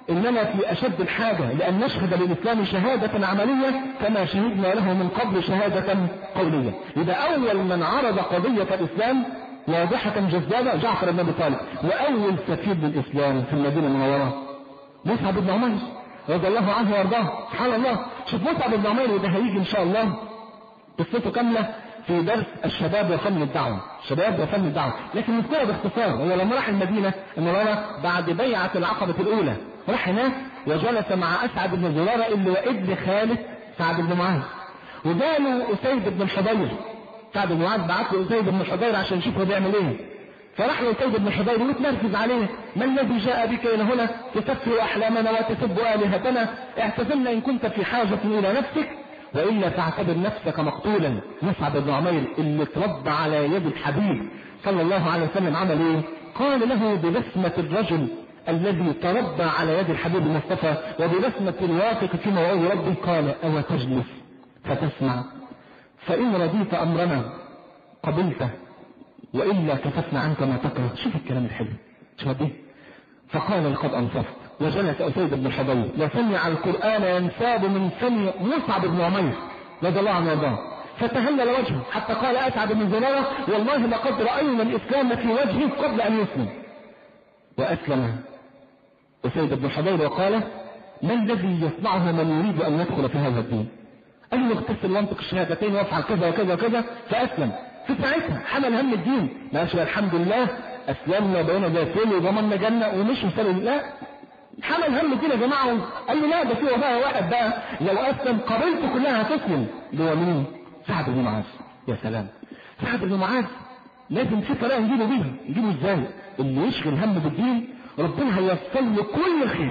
إننا في أشد الحاجة لأن نشهد للإسلام شهادة عملية كما شهدنا له من قبل شهادة قولية. إذا أول من عرض قضية الإسلام واضحة جذابة جعفر بن أبي طالب، وأول سفير للإسلام في المدينة المنورة مصعب بن عمير رضي الله عنه وارضاه. سبحان الله، شوف مصعب بن عمير وده هيجي إن شاء الله قصته كاملة في درس الشباب وفن الدعوة، شباب وفن الدعوة، لكن نذكرها باختصار. هو لما راح المدينة المنورة بعد بيعة العقبة الأولى راح هناك وجلس مع أسعد بن زرارة اللي هو ابن خالد سعد بن معاذ، وجاله أسيد بن الحضير. سعد بن معاذ بعت له أسيد بن الحضير عشان يشوف هو بيعمل ايه. فراح له أسيد بن الحضير وتنرفز عليه: ما الذي جاء بك إلى هنا تسفه أحلامنا وتسب آلهتنا؟ اعتزلنا إن كنت في حاجة إلى نفسك وإلا تعتبر نفسك مقتولا. مصعب بن عمير اللي تربى على يد الحبيب صلى الله عليه وسلم عمل ايه؟ قال له ببسمة الرجل الذي تربى على يد الحبيب المصطفى وببسمة الواثق في موعظ ربه، قال: أو تجلس فتسمع، فإن رضيت أمرنا قبلته وإلا كففنا عنك ما تكره. شوف الكلام الحلو، شوف ده. فقال: لقد أنصفت. وجلس أسيد بن الحضير وسمع القرآن ينساب من فم مصعب بن عمير رضي الله عنه وارضاه، فتهلل وجهه حتى قال أسعد بن زرارة: والله لقد رأينا الإسلام في وجهه قبل أن يسلم. وأسلم أسيد بن الحضير وقال: ما الذي يصنعه من يريد أن يدخل في هذا الدين؟ قال له: اغتسل وانطق الشهادتين وافعل كذا وكذا وكذا. فأسلم. في ساعتها حمل هم الدين، ما قالش الحمد لله أسلمنا وبقينا زي الفل وضمننا جنة ومش مسلم، لا، حمل هم الدين يا جماعة. قال له: لا، ده في وباء واحد بقى لو أسلم قبيلته كلها هتسلم. اللي هو مين؟ سعد بن معاذ. يا سلام، سعد بن معاذ لازم في طريقة نجيبه بيها. نجيبه ازاي؟ اللي يشغل هم بالدين ربنا هيوصل له كل خير.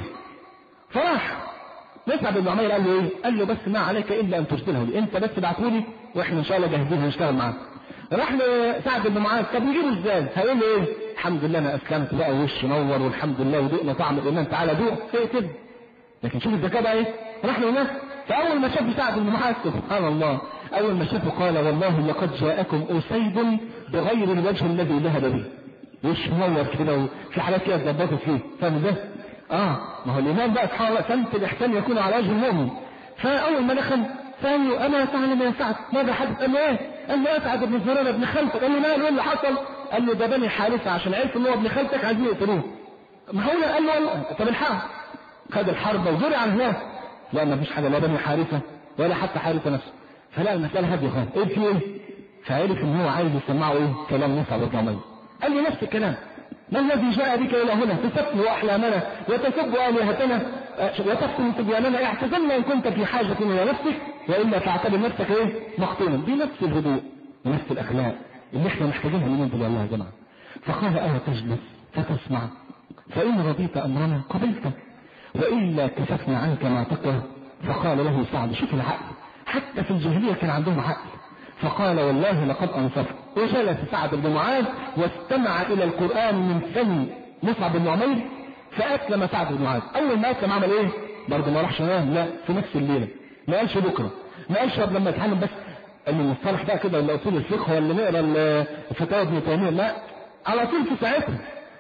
فراح مصعب بن عمير قال له ايه؟ قال له: بس ما عليك الا ان ترسله لي، انت بس ابعته لي واحنا ان شاء الله جاهزين هنشتغل معاك. راح لسعد بن معاذ: طب نجيبه ازاي؟ هيقول له ايه؟ الحمد لله انا اسلمت بقى ووش نور والحمد لله ودقنا طعم الايمان، تعالى دوق ايه كده. لكن شوف الذكاء بقى ايه؟ راح له هناك، فاول ما شاف سعد بن معاذ سبحان الله اول ما شافه قال: والله لقد جاءكم اسيد بغير الوجه الذي ذهب به. وش منور كده وفي حالات كده اتظبطت فيه، فاهم ده؟ اه ما هو الايمان بقى سبحان الله سمت الاحسان يكون على وجه المؤمن. فاول ما دخل ثاني: انا تعلم يا سعد ماذا حدث؟ قال له ايه؟ قال له: اسعد بن زرارة ابن خالتك. قال له: ماله؟ ايه اللي حصل؟ قال له: ده بني حارثة عشان عرفوا ان هو ابن خالتك عايزين يقتلوه. ما هو قال له: طب الحرب. خد الحرب وجري على الناس، لا ما فيش حاجه، لا بني حارثة ولا حتى حارثة نفسه. فلا المسألة هادية خالص. ايه في ايه؟ فعرف ان هو عايز يسمعه ايه؟ كلام مصعب بن عمير. قال له نفس الكلام: ما الذي جاء بك الى هنا تسفه احلامنا وتسب الهتنا وتفتن صبياننا؟ اعتزلنا ان كنت في حاجة الى نفسك والا تعتبر نفسك ايه؟ مقتولا. دي نفس الهدوء ونفس الاخلاق اللي احنا محتاجينها اليومين دول والله يا جماعه. فقال: أو تجلس فتسمع، فإن رضيت أمرنا قبلته وإلا كففنا عنك ما تكره. فقال له سعد: شوف العقل، حتى في الجاهلية كان عندهم عقل. فقال: والله لقد أنصفت. وجلس سعد بن معاذ واستمع إلى القرآن من فم مصعب بن عمير فأسلم سعد بن معاذ. أول ما أسلم عمل إيه؟ برضه ما راحش نام، لا، في نفس الليلة. ما قالش بكرة، ما قالش لما يتعلم بس ان المصطلح بقى كده ولا اصول الفقه ولا نقرا فتاوى ابن تيميه، لا، على طول في ساعتها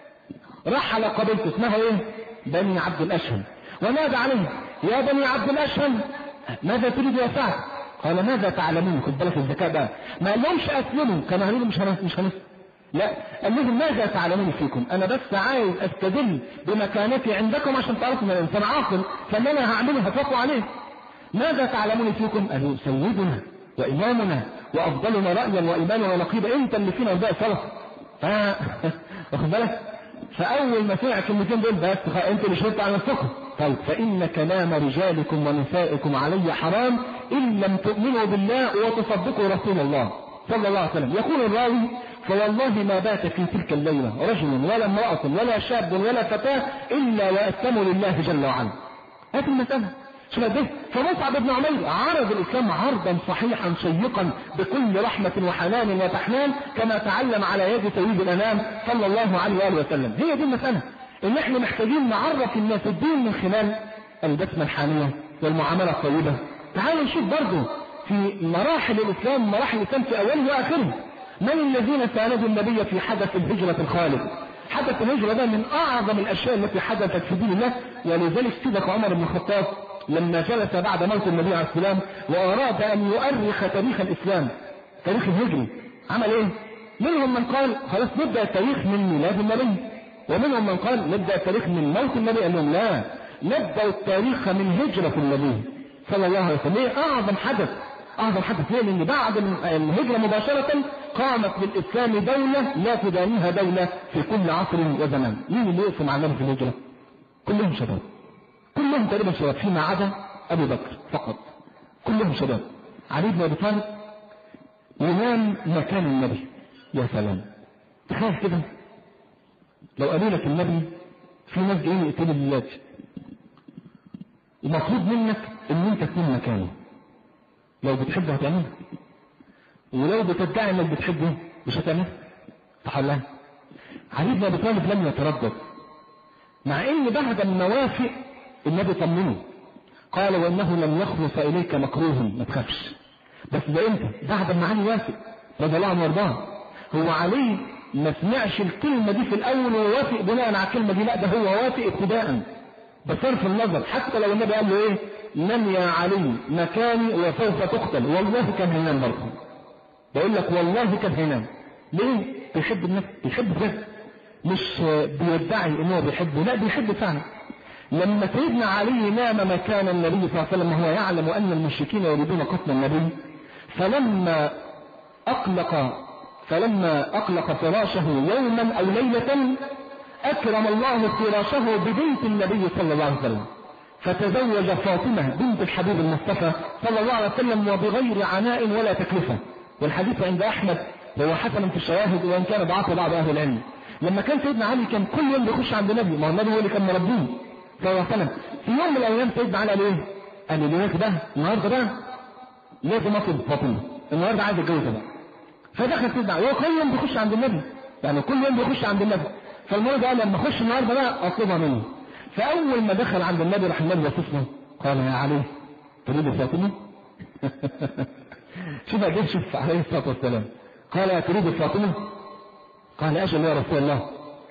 راح على قبيلته اسمها ايه؟ بني عبد الاشهل، ونادى عليه: يا بني عبد الاشهل ماذا تريد يا سعد؟ قال: ماذا تعلمون؟ خد بالك الذكاء بقى، ما قالهمش اسلموا، كانوا قالوا مش هنس مش هنس لا، قال لهم: ماذا تعلمون فيكم؟ انا بس عايز استدل بمكانتي عندكم عشان تعرفوا ان الانسان عاقل، فاللي انا هعمله هتوقعوا عليه. ماذا تعلمون فيكم؟ قالوا: سيدنا وإمامنا وأفضلنا رأيا وإيمانا ونقيبا، أنت اللي فينا وباقي صلف. ف واخد بالك؟ فأول ما سمع الكلمتين دول بس أنت اللي شرطت على نفسكم. طيب: فإن كلام رجالكم ونسائكم علي حرام إن لم تؤمنوا بالله وتصدقوا رسول الله صلى الله عليه وسلم. يقول الراوي: فوالله ما بات في تلك الليلة رجل ولا امرأة ولا شاب ولا فتاة إلا وأسلموا لله جل وعلا. هذه المسألة. شوف ده. فمصعب بن عمير عرض الإسلام عرضا صحيحا شيقا بكل رحمة وحنان وتحنان كما تعلم على يد سيد الأنام صلى الله عليه وآله وسلم. هي دي المسألة إن احنا محتاجين نعرف الناس الدين من خلال البسمة الحانية والمعاملة الطيبة. تعالوا نشوف برضه في مراحل الإسلام، مراحل الإسلام في أوله وآخره، من الذين ساندوا النبي في حدث الهجرة الخالد؟ حدث الهجرة ده من أعظم الأشياء التي حدثت في دين الله. ولذلك سيدك عمر بن الخطاب لما جلس بعد موت النبي عليه السلام وأراد أن يؤرخ تاريخ الإسلام، تاريخ الهجري، عمل إيه؟ منهم من قال خلاص نبدأ التاريخ من ميلاد النبي، ومنهم من قال نبدأ التاريخ من موت النبي. قال لهم لا، نبدأ التاريخ من هجرة النبي صلى الله عليه وسلم. ليه؟ أعظم حدث، أعظم حدث ليه؟ لأن بعد الهجرة مباشرة قامت بالإسلام دولة لا تدانيها دولة في كل عصر وزمان. مين اللي يقف مع النبي في الهجرة؟ كلهم شباب، كلهم تقريبا شباب فيما عدا أبو بكر فقط، كلهم شباب. علي بن أبي طالب ينام مكان النبي. يا سلام، تخيل كده لو قالوا لك النبي في ناس جايين يقتلوا الليلات، المطلوب منك ان انت تكون مكانه. لو بتحبه هتعمله، ولو بتدعي انك بتحبه مش هتعمله. صح. علي بن ابي طالب لم يتردد، مع ان بعد ما وافق النبي طمنه قال وانه لم يخلص اليك مكروه، ما تخافش. بس ده امتى؟ بعد ما علي وافق رضي الله عنه وارضاه. هو علي ما سمعش الكلمه دي في الاول ووافق بناء على الكلمه دي، لا ده هو وافق ابتداء بصرف النظر. حتى لو النبي قال له ايه؟ نم يا علي مكاني وسوف تقتل، والله كان هينام برضه. بقول لك والله كان هينام. ليه؟ بيحب النبي، بيحب ده، مش بيدعي انه بيحبه، لا بيحب فعلا. لما سيدنا علي نام مكان النبي صلى الله عليه وسلم وهو يعلم ان المشركين يريدون قتل النبي، فلما اقلق فلما اقلق فراشه يوما او ليله اكرم الله فراشه ببنت النبي صلى الله عليه وسلم، فتزوج فاطمه بنت الحبيب المصطفى صلى الله عليه وسلم وبغير عناء ولا تكلفه. والحديث عند احمد وهو حسن في الشواهد وان كان ضعفه بعض اهل العلم. لما كان سيدنا علي كان كل يوم بيخش عند النبي، ما هو النبي هو اللي كان مربيه صلى الله عليه وسلم. في يوم من الايام سيدنا علي قال ايه؟ قال لي الوقت ده النهارده ده لازم اطلب فاطمه، النهارده عايز اتجوزها بقى. فدخل سيدنا علي، هو كل يوم بيخش عند النبي، يعني كل يوم بيخش عند النبي، فالمره ده قال لما اخش النهارده بقى اطلبها منه. فاول ما دخل عند النبي راح النبي يصف له قال يا علي تريد فاطمه؟ شوف اجيب شوف عليه الصلاه والسلام، قال تريد فاطمه؟ قال اجل يا رسول الله.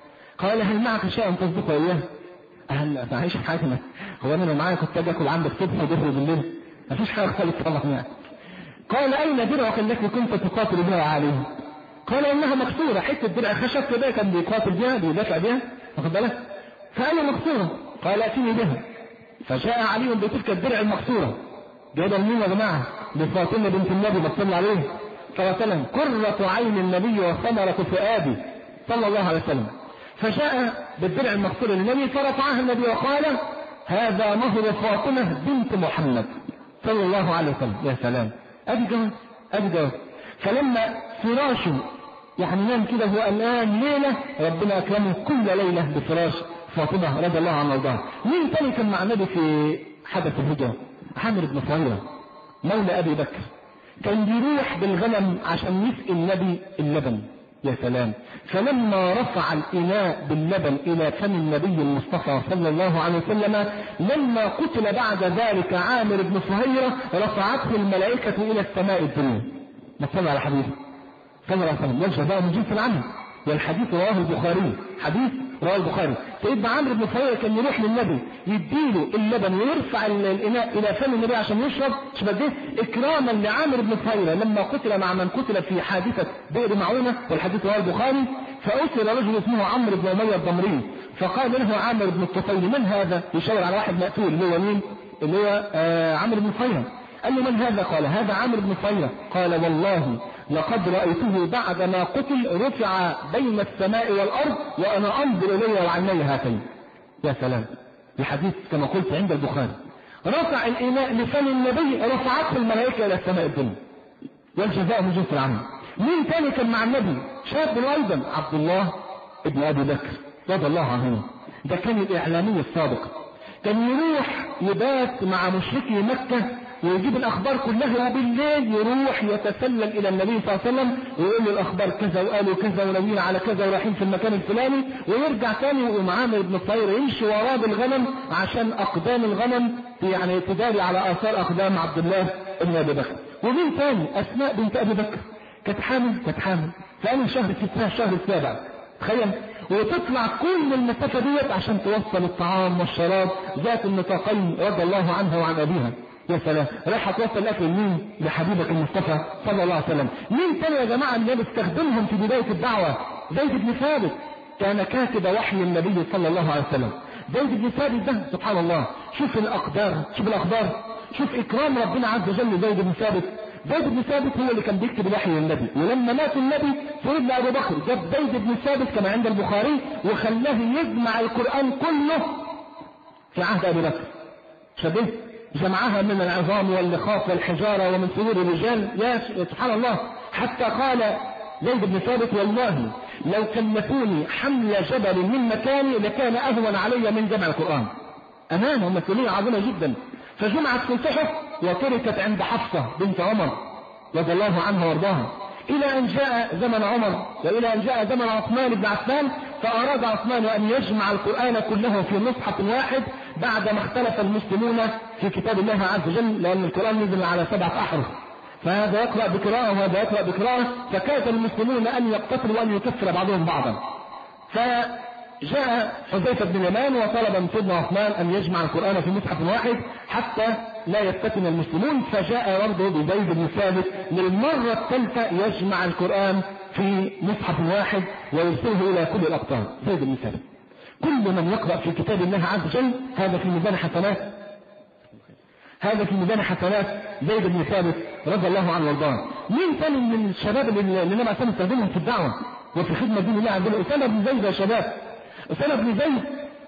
قال هل معك شيء تصدق اياه؟ هل معيش حاجه؟ هو انا لو معايا كنت اجي اكل عندك الصبح وظهر بالليل؟ مفيش حاجه خالص طبعا يعني. قال اين درعك التي كنت تقاتل بها يا علي؟ قال انها مكسوره، حته درع خشب كده كان بيقاتل بها بيدافع بها، واخد بالك؟ فقال مكسوره. قال اتيني بها. فجاء علي بتلك الدرع المكسوره، جايبها لمين يا جماعه؟ لفاطمه بنت النبي صلى عليه صلى الله عليه وسلم، قرة عين النبي وثمرة فؤاده صلى الله عليه وسلم. فجاء بالدرع المكسور للنبي فرفعها النبي وقال هذا مهر فاطمة بنت محمد صلى الله عليه وسلم. يا سلام، ادي جواز، ادي جواز. فلما فراشه يعني نام كده هو الان ليله ربنا اكرمه كل ليله بفراش فاطمه رضي الله عنها وارضاها. مين تاني كان مع النبي في حدث الهجره؟ عامر بن فهيرة مولى ابي بكر، كان بيروح بالغنم عشان يسقي النبي اللبن. يا سلام، فلما رفع الإناء باللبن إلى فم النبي المصطفى صلى الله عليه وسلم لما قتل بعد ذلك عامر بن فهيرة رفعته الملائكة إلى السماء الدنيا. نصلي على حديث صلى الله عليه وسلم، والجزاء من جنس العمل. والحديث رواه البخاري، حديث رواه البخاري. سيدنا عامر بن فهيرة كان يروح للنبي يديله اللبن ويرفع الإناء إلى فم النبي عشان يشرب، شبه ده إكراما لعامر بن فهيرة لما قتل مع من قتل في حادثة بئر معونة، والحديث رواه البخاري. فأسر رجل اسمه عمرو بن أمية الضمري، فقال له عامر بن الطفيل من هذا؟ يشاور على واحد مقتول اللي هو مين؟ اللي هو آه عمرو بن فهيرة. قال له من هذا؟ قال هذا عامر بن فهيرة. قال والله لقد رأيته بعد ما قتل رفع بين السماء والأرض وأنا أنظر إليه وعيني هاتين. يا سلام، الحديث كما قلت عند البخاري. رفع الإناء لفم النبي رفعته الملائكة إلى السماء الدنيا، والجزاء من جنس العمل. مين تاني كان مع النبي؟ شاب أيضا عبد الله ابن أبي بكر رضي الله عنه. ده كان الإعلامي السابق، كان يروح يبات مع مشركي مكة ويجيب الأخبار كلها، وبالليل يروح يتسلل إلى النبي صلى الله عليه وسلم ويقول له الأخبار كذا وقالوا كذا ونبينا على كذا ورايحين في المكان الفلاني، ويرجع تاني ويقوم عامر بن فهيرة يمشي وراه بالغنم عشان أقدام الغنم يعني تداري على آثار أقدام عبد الله بن أبي بكر. ومين تاني؟ أسماء بنت أبي بكر كانت حامل، كانت حامل فأنا شهر ستة الشهر السابع، تخيل. وتطلع كل المسافة ديت عشان توصل الطعام والشراب ذات النطاقين رضي الله عنها وعن أبيها. يا سلام، رايحة توصل الأكل لمين؟ لحبيبك المصطفى صلى الله عليه وسلم. مين تاني يا جماعة اللي بيستخدمهم في بداية الدعوة؟ زيد بن ثابت، كان كاتب وحي النبي صلى الله عليه وسلم. زيد بن ثابت ده سبحان الله، شوف الأقدار، شوف الأخبار، شوف إكرام ربنا عز وجل زيد بن ثابت. زيد بن ثابت هو اللي كان بيكتب الوحي للنبي، ولما مات النبي سيدنا أبو بكر جاب زيد بن ثابت كما عند البخاري وخلاه يجمع القرآن كله في عهد أبي بكر. شبه جمعها من العظام واللخاف والحجارة ومن صدور الرجال. يا سبحان الله، حتى قال زيد بن ثابت والله لو كلفوني حمل جبل من مكاني لكان أهون علي من جمع القرآن. أمانة ومسؤولية عظيمة جدا. فجمعت في الصحف وتركت عند حفصة بنت عمر رضي الله عنها وارضاها، إلى أن جاء زمن عمر وإلى أن جاء زمن عثمان بن عفان، فأراد عثمان أن يجمع القرآن كله في مصحف واحد بعدما اختلف المسلمون في كتاب الله عز وجل، لأن القرآن نزل على سبعة أحرف، فهذا يقرأ بقراءة وهذا يقرأ بقراءة، فكاد المسلمون أن يقتتلوا وأن يكفر بعضهم بعضا. فجاء حذيفة بن اليمان وطلب من سيدنا عثمان أن يجمع القرآن في مصحف واحد حتى لا يفتتن المسلمون، فجاء برضه بزيد بن ثابت للمرة الثالثة يجمع القرآن في مصحف واحد ويرسله إلى كل الأقطار. زيد بن ثابت كل من يقرأ في كتاب الله عز وجل هذا في ميزان حسنات، هذا في ميزان حسنات زيد بن ثابت رضي الله عنه وارضاه. مين ثاني من الشباب اللي اللي نبع سنة استخدمهم في الدعوة وفي خدمة دين الله عز وجل؟ أسامة بن زيد يا شباب. أسامة بن زيد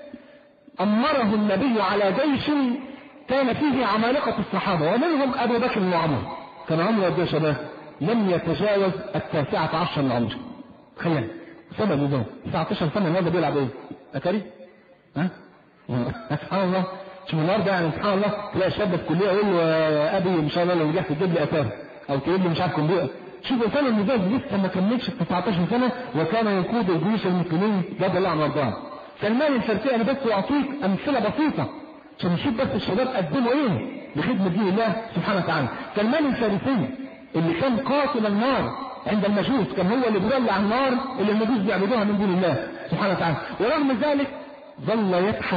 أمره النبي على جيش كان فيه عمالقة الصحابة ومنهم أبو بكر وعمر. كان عمره قد ايه يا شباب؟ لم يتجاوز التاسعة عشر من عمره. تخيل أسامة بن زيد تسعة عشر سنة النهارده بيلعب ايه؟ أتاري؟ ها؟ سبحان الله. شوف النهارده يعني سبحان الله تلاقي شاب في الكلية يقول له يا أبي إن شاء الله لو نجحت تجيب لي أتاري أو تجيب لي مش عارف كمبيوتر. شوف أسامة بن زيد لسه ما كملش تسعة عشر سنة وكان يقود جيوش المسلمين رضي الله عنه وارضاه. سلمان الفارسي، أنا بس أعطيك أمثلة بسيطة عشان نشوف بس الشباب قدموا إيه لخدمة دين الله سبحانه وتعالى. سلمان الفارسي اللي كان قاتل النار عند المجوس، كان هو اللي بيولع النار اللي المجوس بيعبدوها من دون الله سبحانه وتعالى، ورغم ذلك ظل يبحث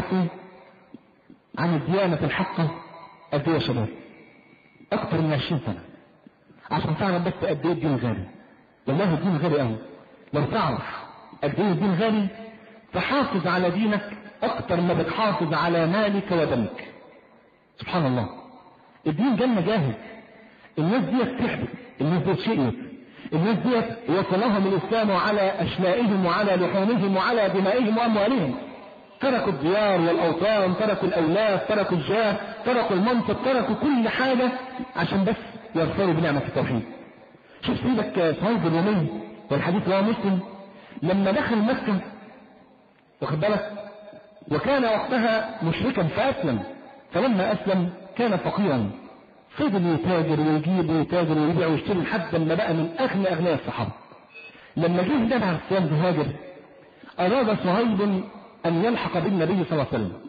عن الديانة الحقة قد ايه يا شباب؟ أكثر من عشرين سنة عشان تعرف بس قد ايه الدين غالي. والله الدين غالي قوي. لو تعرف قد ايه الدين غالي تحافظ على دينك أكثر ما بتحافظ على مالك ودمك. سبحان الله. الدين جنة جاهز. الناس ديت تحبط، الناس ديت شئت، الناس ديت وصلهم الإسلام على أشلائهم وعلى لحومهم وعلى دمائهم وأموالهم. تركوا الديار والأوطان، تركوا الأولاد، تركوا الجاه، تركوا المنصب، تركوا كل حاجة عشان بس يرسلوا بنعمة التوحيد. شوف سيدك صهيب الرومي والحديث رواه مسلم لما دخل مكة، واخد بالك، وكان وقتها مشركا فأسلم، فلما أسلم كان فقيرا، فضل يتاجر ويجيب ويتاجر ويبيع ويشتري لحد ما بقى من أغنى أغنياء الصحابة. لما جه النبي عليه الصلاة والسلام هاجر أراد صهيب أن يلحق بالنبي صلى الله عليه وسلم،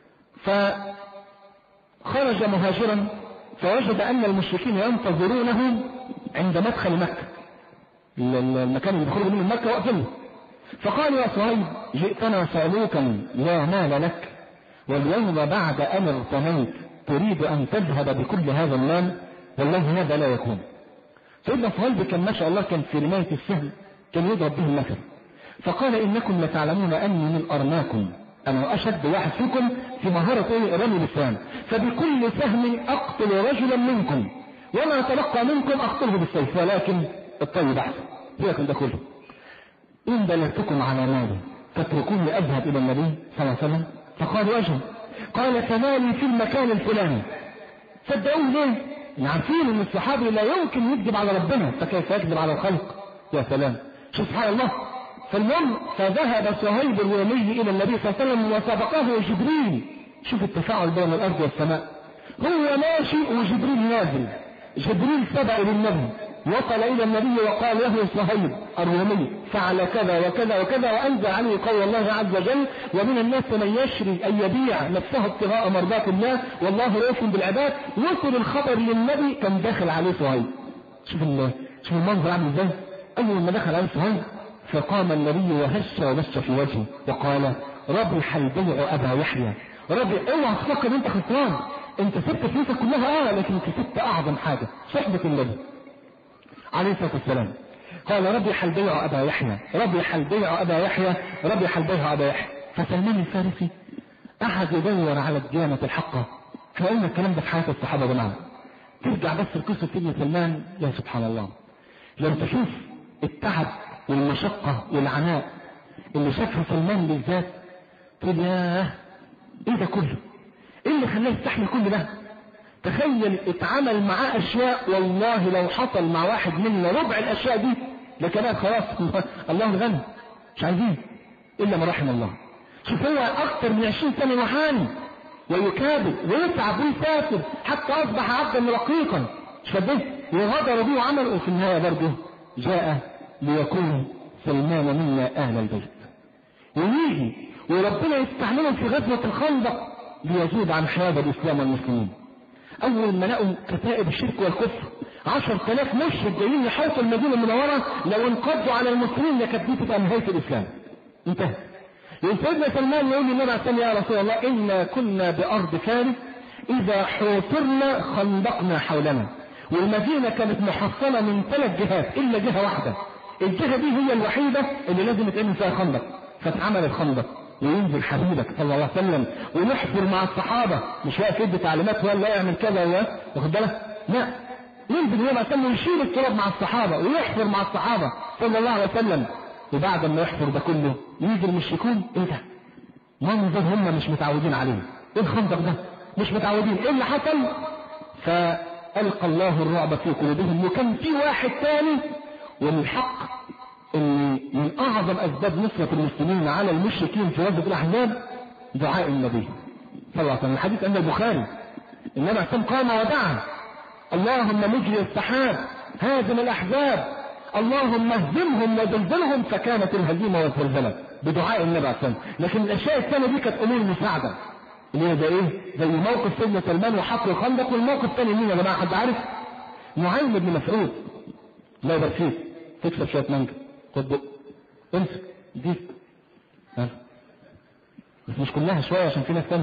فخرج مهاجرا فوجد أن المشركين ينتظرونه عند مدخل مكة، المكان اللي بيخرج منه مكة وقفله. فقال يا صهيب جئتنا سألوكا لا مال لك، واليوم بعد أن اغتنيت تريد أن تذهب بكل هذا المال؟ والله هذا لا يكون. سيدنا صهيب كان ما شاء الله كان في رماية السهم كان يضرب به المثل، فقال إنكم لتعلمون أني من أرماكم، أنا أشد واحد فيكم في مهارة رمي السهم، فبكل سهم أقتل رجلا منكم وما تبقى منكم أقتله بالسيف، ولكن الطيب أحسن. فيكم ده كله. إن دلتكم على مالي تتركوني أذهب إلى النبي صلى الله عليه وسلم؟ فقالوا أجل. قال فمالي في المكان الفلاني. صدقوه ليه؟ عارفين ان الصحابي لا يمكن يكذب على ربنا، فكيف يكذب على الخلق؟ يا سلام، شوف سبحان الله. فاليوم فذهب صهيب الرومي الى النبي صلى الله عليه وسلم وسبقه جبريل. شوف التفاعل بين الارض والسماء، هو ماشي وجبريل نازل. جبريل سبق للنبي وصل الى النبي وقال له صهيب الرومي فعل كذا وكذا وكذا، وانزل عليه قول الله عز وجل ومن الناس من يشري ان يبيع نفسه ابتغاء مرضات الله والله رؤوف بالعباد. وصل الخبر للنبي كان داخل عليه صهيب. شوف شوف المنظر عامل ازاي. اول ما دخل عليه صهيب فقام النبي وهش ومش في وجهه وقال ربح البيع أبا يحيى. ربح، اوعى تفكر انت خسران، انت سبت فلوسك كلها اه لكن انت سبت اعظم حاجة، صحبة النبي عليه الصلاة والسلام. قال ربح البيع أبا يحيى، ربح البيع أبا يحيى، ربح البيع أبا يحيى. فسلمان الفارسي قعد يدور على الديانة الحقة. احنا قلنا الكلام ده في حياة الصحابة يا جماعة. ترجع بس لقصة سيدنا سلمان، يا سبحان الله، لو تشوف التعب والمشقة والعناء اللي شافه سلمان بالذات تقول ياه ايه ده كله؟ ايه اللي خلاه يستحمل كل ده؟ تخيل اتعمل معاه اشياء والله لو حصل مع واحد منا ربع الاشياء دي لكان خلاص الله الغني مش عايزين الا ما رحم الله. شوف هو اكثر من عشرين سنة يعاني ويكابد ويتعب ويسافر حتى اصبح عبدا رقيقا، مش فده وغدر به وعمل، وفي النهاية برضه جاء ليكون سلمان منا اهل البيت، ويجي وربنا يستعمله في غزوة الخندق ليزود عن حياة الاسلام والمسلمين. اول ما لقوا كتائب الشرك والكفر عشر تلاف مشرك جايين يحوطوا المدينة المنورة، لو انقضوا على المسلمين لكانت دي تبقى نهاية الاسلام، انتهى. سيدنا سلمان يقول للنبي عليه الصلاة يا رسول الله إنا كنا بأرض فارس إذا حوصرنا خندقنا حولنا، والمدينة كانت محصنة من ثلاث جهات إلا جهة واحدة، الجهة دي هي الوحيدة اللي لازم يتعمل فيها خندق، فاتعمل الخندق وينزل حبيبك صلى الله عليه وسلم ونحفر مع الصحابة، مش واقف يدي تعليمات ولا يعمل كذا ولا واخد بالك، لا ينزل النبي عليه الصلاة ويشيل التراب مع الصحابة ويحفر مع الصحابة صلى الله عليه وسلم. وبعد ما يحفر ده كله يجي المشركون ايه ده؟ منظر هم مش متعودين عليه، ايه الخندق ده؟ مش متعودين، ايه اللي حصل؟ فألقى الله الرعب في قلوبهم. وكان في واحد ثاني، والحق ان من اعظم اسباب نصرة المسلمين على المشركين في غزوة الاحزاب دعاء النبي صلى الله عليه وسلم. الحديث عند البخاري النبي عليه الصلاة والسلام قام ودعا اللهم مجري السحاب هازم الاحزاب اللهم اهزمهم وزلزلهم، فكانت الهزيمة والزلزلة بدعاء النبي عليه الصلاة والسلام. لكن الاشياء الثانية دي كانت امور مساعدة، اللي هي زي ايه؟ زي موقف سيدنا سلمان وحفر الخندق. والموقف الثاني مين يا جماعة؟ حد عارف؟ نعيم بن مسعود لا يبقى فيه تكسب شوية مانجا، خد بق امسك دي ها بس مش كلها شوية عشان في ناس ثانية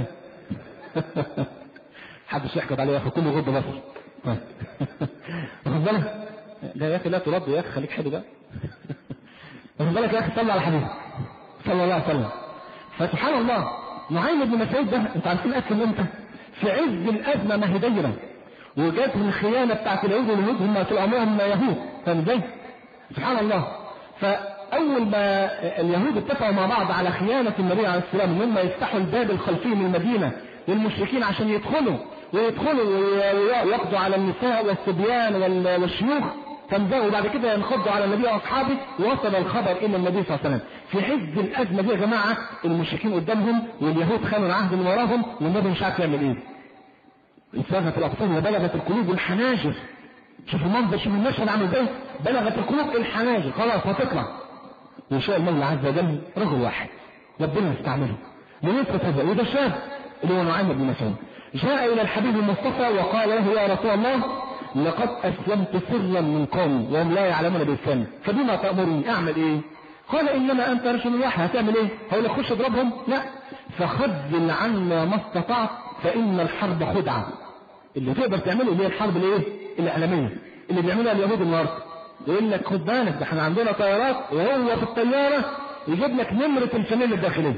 حدش يحكد عليه يا اخي كله غض بصر واخد بالك؟ لا يا اخي لا ترد يا اخي خليك حلو بقى واخد بالك يا اخي؟ صلى على حبيبه صلى الله عليه وسلم. فسبحان الله نعيم بن مسعود ده انتوا عارفين اسلم امتى؟ في عز الازمه ما هي دايره وجات من الخيانه بتاعت اليهود، واليهود هم طول عمرهم يهود، فاهم ازاي؟ سبحان الله. فاول ما اليهود اتفقوا مع بعض على خيانه النبي عليه السلام ان هم يفتحوا الباب الخلفي من المدينه للمشركين عشان يدخلوا ويدخلوا ويقضوا على النساء والصبيان والشيوخ تنزلوا وبعد كده ينخضوا على النبي واصحابه، وصل الخبر الى النبي صلى الله عليه وسلم في عز الازمه دي يا جماعه، المشركين قدامهم واليهود خانوا العهد من وراهم والنبي مش عارف يعمل ايه. انساغت الاقطاب وبلغت القلوب الحناجر. شوف المنظر، شوف المشهد عامل ازاي، بلغت القلوب الحناجر، خلاص هتطلع. وشاء المولى عز وجل رجل واحد ربنا يستعمله لنصرة هذا، وده شاب اللي هو نعيم بن مسعود جاء الى الحبيب المصطفى وقال له يا رسول الله لقد اسلمت سرا من قومي وهم لا يعلمون باسلامي فبما تأمرني اعمل ايه؟ قال انما انت رجل واحد، هتعمل ايه؟ هقول لك خش اضربهم؟ لا، فخذل عنا ما استطعت فان الحرب خدعه. اللي تقدر تعمله اللي هي الحرب الايه؟ الاعلاميه اللي بيعملها اليهود النهارده، يقول لك خد بالك ده احنا عندنا طيارات وهو في الطياره يجيب لك نمره الفانيلا الداخليه.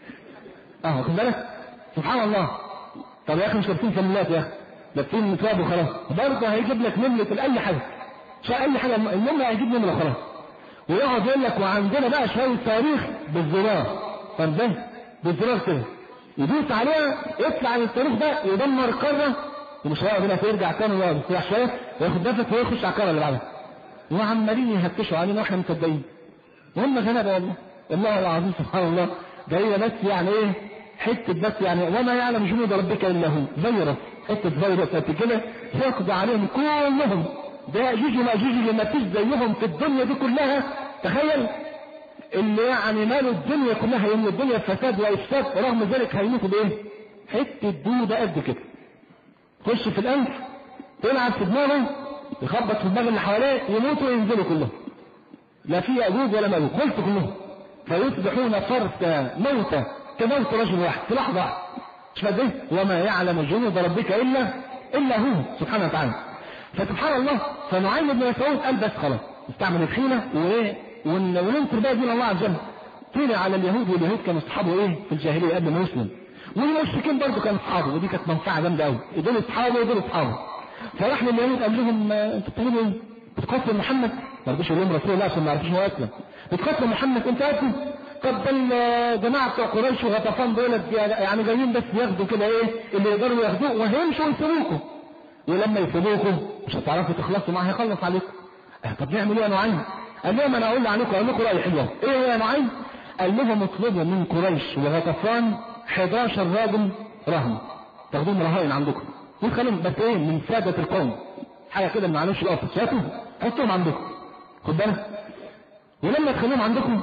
اه خد بالك سبحان الله. طب يا اخي مش لابسين فانيلات يا اخي، لابسين متواب وخلاص، برضه هيجيب لك نمره اي حاجه، شاء اي حاجه المهم هيجيب نمره خلاص، ويقعد يقول لك وعندنا بقى شويه صواريخ بالزرار، فاهم ازاي؟ بالزرار كده يدوس عليها يطلع الصاروخ ده يدمر قاره، ومش هيقعد هنا يرجع تاني ويقعد يستريح شويه وياخد نفس ويخش على القاره اللي بعدها، وعمالين يهتشوا علينا واحنا مصدقين وهم غلابه والله. الله العظيم سبحان الله جايه بس يعني ايه حته بس يعني وما يعلم جنود ربك الا هو، فيروس حته فيروس قد كده يقضي عليهم كلهم. ده يجي ماجوج اللي ما فيش زيهم في الدنيا دي كلها، تخيل اللي يعني مالوا الدنيا كلها يوم الدنيا فساد وافساد، ورغم ذلك هيموتوا بايه؟ حته دوده قد كده خش في الانف تلعب في دماغه يخبط في دماغ اللي حواليه يموتوا وينزلوا كلهم. لا في يأجوج ولا مأجوج، قلت كلهم فيصبحون فرسا موتى كموت رجل واحد في لحظة واحدة. مش فاهم ايه؟ وما يعلم جنود ربك إلا إلا هو سبحانه وتعالى. فسبحان الله، فنعيم بن مسعود قال بس خلاص استعمل الخيانة وايه وننصر بقى دين الله عز وجل. طلع على اليهود، واليهود كانوا اصحابه ايه في الجاهليه قبل ما يسلم، والمشركين برضه كانوا اصحابه، ودي كانت منفعه جامده قوي، دول اصحابه ودول اصحابه. فراح لليهود قال لهم انتوا بتعملوا ايه؟ بتقاتلوا محمد؟ ما رضوش يقول لهم رسول الله عشان ما يعرفوش هو اسلم. بتقاتلوا محمد انت قاتل؟ طب الجماعه بتوع قريش وغطفان دول يعني جايين بس ياخدوا كده ايه اللي يقدروا ياخدوه وهيمشوا ويسيبوكم، ولما يسيبوكم مش هتعرفوا تخلصوا معاه، هيخلص عليكم. اه طب نعمل ايه يا نعيم؟ قال لهم انا اقول عليكم اقول لكم راي حلو. ايه يا نعيم؟ قال لهم اطلبوا من قريش وغطفان حداشر راجل رهن تاخدوهم رهائن عندكم وتخليهم بس ايه من ساده القوم، حاجه كده ما عليهمش القفص، هاتوا حطوهم عندكم، خد بالك. ولما تخليهم عندكم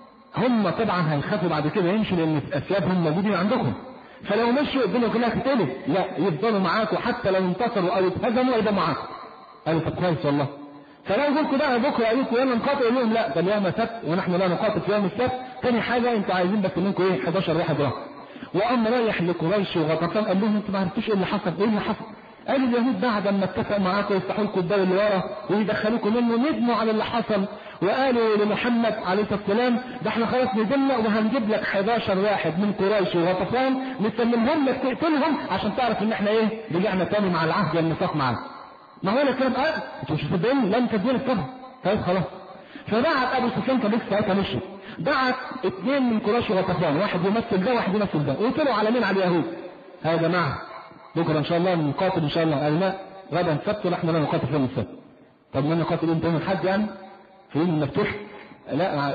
هم طبعا هيخافوا بعد كده يمشوا لان اسيادهم موجودين عندكم، فلو مشوا الدنيا كلها تتقلب، لا يفضلوا معاكم حتى لو انتصروا او اتهزموا يبقى معاكم. قالوا طب كويس والله. فلو قلتوا بقى بكره قالوا لكم يلا نقاتل، يقول لهم لا ده اليوم سبت ونحن لا نقاتل في يوم السبت. ثاني حاجه انتوا عايزين بس منكم ايه حداشر واحد راح. وقام رايح لقريش وغطفان قال لهم انتوا ما عرفتوش ايه اللي حصل؟ ايه اللي حصل؟ قال اليهود بعد ما اتفقوا معاكم يفتحوا لكم الباب اللي ورا ويدخلوكم منه، ندموا على اللي حصل وقالوا لمحمد عليه الصلاه والسلام ده احنا خلاص ندمنا وهنجيب لك حداشر واحد من قريش وغطفان نسلمهم لك تقتلهم عشان تعرف ان احنا ايه رجعنا تاني مع العهد والميثاق معاك. ما هو الكلام اه انتوا مش مصدقين؟ لم تدين الكفر. طيب خلاص. فبعت ابو سفيان كان لسه ساعتها مشي، بعت اثنين من قريش وغطفان، واحد يمثل ده واحد يمثل ده، وطلعوا على مين؟ على اليهود. ها يا جماعه بكره ان شاء الله نقاتل ان شاء الله. قال لا غدا السبت ونحن لا نقاتل في يوم السبت. طب ما نقاتل امتى؟ يوم الاحد يعني؟ في يوم المفتوح؟ لا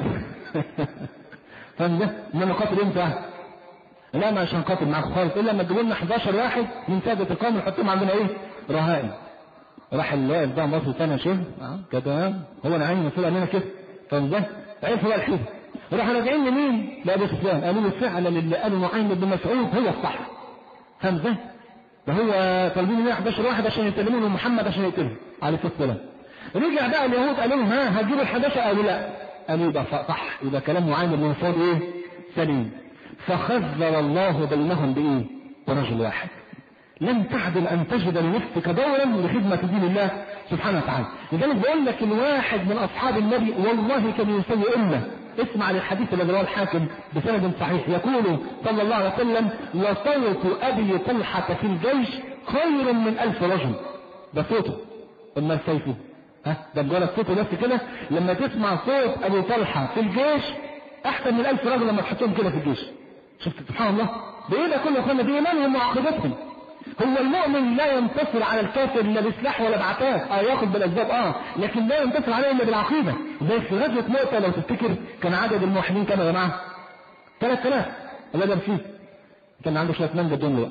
فاهم ده؟ ما نقاتل امتى؟ لا مش هنقاتل معاكم خالص الا لما تجيبوا لنا حداشر واحد من ساده القوم نحطهم عندنا ايه؟ رهائن. راح الواقف ده مصر ثاني شهر اه كده هو انا عيني مسؤول عننا كده. طب ده عرفوا بقى الحزب. راحوا راجعين لمين؟ لابو سفيان قالوا له فعلا اللي قالوا نعيم بن مسعود هو الصح. فاهم ازاي؟ ده هو طالبين منه حداشر واحد عشان يسلموا له محمد عشان يقتله عليه الصلاه والسلام. رجع بقى اليهود قالوا لهم ها هتجيبوا ال حداشر؟ قالوا لا. قالوا يبقى صح، يبقى كلام نعيم بن مسعود ايه؟ سليم. فخذل الله بينهم بايه؟ برجل واحد. لم تعدل ان تجد لنفسك دورا لخدمه دين الله سبحانه وتعالى. لذلك بقول لك الواحد من اصحاب النبي والله كان يسوي امه. اسمع للحديث الذي رواه الحاكم بسند صحيح، يقول صلى الله عليه وسلم لصوت ابي طلحه في الجيش خير من الف رجل. ده صوته اما سيفه ها ده مجرد صوته بس كده. لما تسمع صوت ابي طلحه في الجيش احسن من الف رجل لما تحطهم كده في الجيش. شفت سبحان الله؟ بايه ده كله؟ اخوانا بايمانهم وعقيدتهم. هو المؤمن لا ينتصر على الكافر لا بسلاح ولا بعتاد، اه ياخد بالاسباب اه لكن لا ينتصر عليه الا بالعقيده. زي في غزوه مؤتة لو تفتكر كان عدد الموحدين كام يا جماعه؟ ثلاث آلاف. الله ده فيه كان عنده شويه مانجا الدنيا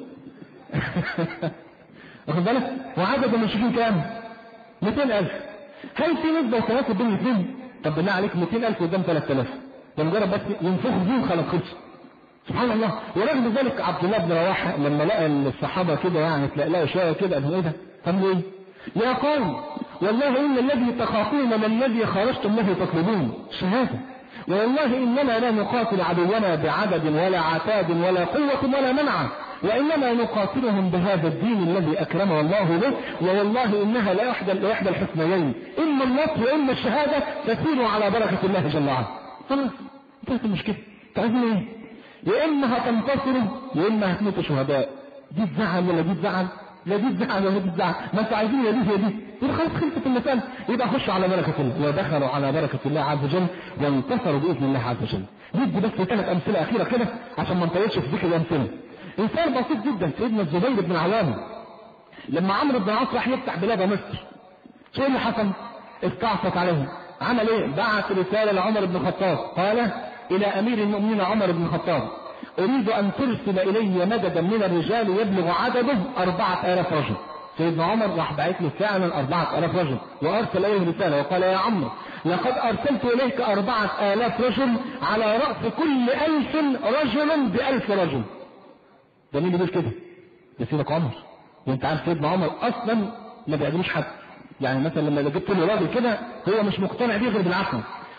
واخد بالك؟ وعدد المشركين كام؟ مئتين ألف. هل في نسبه وتناسب بين الاثنين؟ طب بالله عليك مئتين ألف قدام ثلاث آلاف ده مجرد بس ينفخوا فيهم خلاص خلص. سبحان الله. ورغم ذلك عبد الله بن رواحه لما لقى الصحابه كده يعني تلاقوا شويه كده قالوا ايه ده؟ قالوا ايه؟ يا قوم والله ان الذي تخافون من الذي خرجتم له تطلبون شهاده، والله اننا لا نقاتل عدونا بعدد ولا عتاد ولا قوه ولا منع، وانما نقاتلهم بهذا الدين الذي اكرمه الله به، ووالله انها لا احدى لا احدى الحسنيين، اما النصر واما الشهاده تسير على بركه الله جل وعلا. خلاص انتهت المشكله. تعرفين ايه؟ يا اما هتنتصروا يا اما هتموتوا شهداء. دي تزعل ولا دي تزعل؟ لا دي تزعل ولا دي تزعل. ما انتوا عايزين يا دي يا دي. يبقى خلاص خلصت المسألة. يبقى خشوا على بركة الله ودخلوا على بركة الله عز وجل وانتصروا بإذن الله عز وجل. ندي بس ثلاث أمثلة أخيرة كده عشان ما نطولش في ذكر الأمثلة. إنسان بسيط جدا سيدنا الزبير بن العوام لما عمرو بن العاص راح يفتح بلاد مصر شو اللي حصل؟ استعصت عليه. عمل ايه؟ بعث رسالة لعمر بن الخطاب قال إلى أمير المؤمنين عمر بن الخطاب أريد أن ترسل إلي مددا من الرجال يبلغ عدده أربعة آلاف رجل. سيدنا عمر راح بعث له فعلا أربعة آلاف رجل وأرسل إليه رسالة وقال يا عمرو لقد أرسلت إليك أربعة آلاف رجل على رأس كل ألف رجل بألف رجل. ده مين بيقول كده؟ ده سيدك عمر. وانت عارف سيدنا عمر أصلا ما بيعجبوش حد. يعني مثلا لما جبت له راجل كده هو مش مقتنع بيه غير بالعقل،